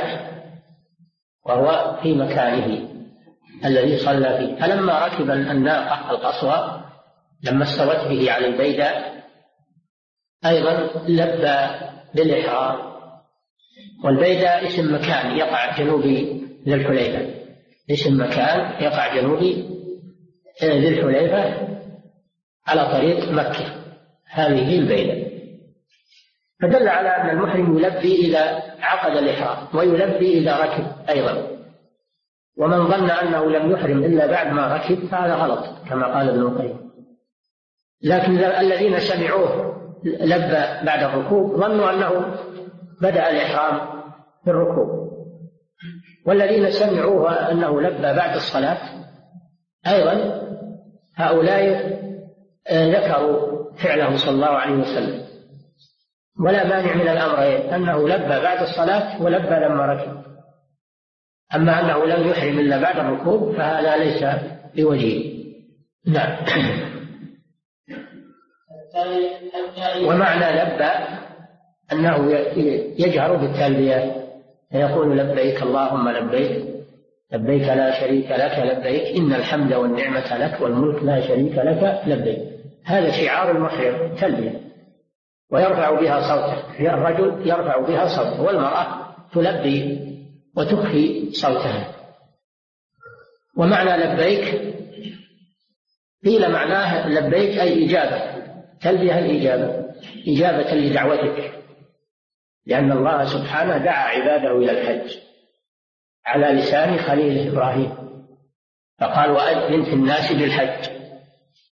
[SPEAKER 2] في مكانه الذي صلى فيه. فلما ركب الناقة القصوى لما استوت به على البيداء أيضا لبى بالإحرام. والبيداء اسم مكان يقع جنوبي ذي الحليفة، اسم مكان يقع جنوبي ذي الحليفة على طريق مكة، هذه البيداء. فدل على أن المحرم يلبي إذا عقد الإحرام ويلبي إذا ركب أيضا. ومن ظن أنه لم يحرم إلا بعد ما ركب فهذا غلط كما قال ابن القيم. لكن الذين سمعوه لبى بعد الركوب ظنوا أنه بدأ الإحرام في الركوب، والذين سمعوه أنه لبى بعد الصلاة أيضا هؤلاء ذكروا فعله صلى الله عليه وسلم. ولا مانع من الأمرين، أنه لبى بعد الصلاة ولبى لما ركب. أما أنه لم يحرم إلا بعد الركوب فهذا ليس بوجيه. نعم. ومعنى لبى أنه يجهر بالتلبية فيقول لبيك اللهم لبيك، لبيك لا شريك لك لبيك، إن الحمد والنعمة لك والملك لا شريك لك لبيك. هذا شعار المحرم تلبية، ويرفع بها صوته، الرجل يرفع بها صوته والمرأة تلبي وتخفي صوتها. ومعنى لبيك قيل معناه لبيك أي إجابة، تلبية الإجابة، إجابة لدعوتك، لأن الله سبحانه دعا عباده إلى الحج على لسان خليله إبراهيم، فقال وأذن في الناس بالحج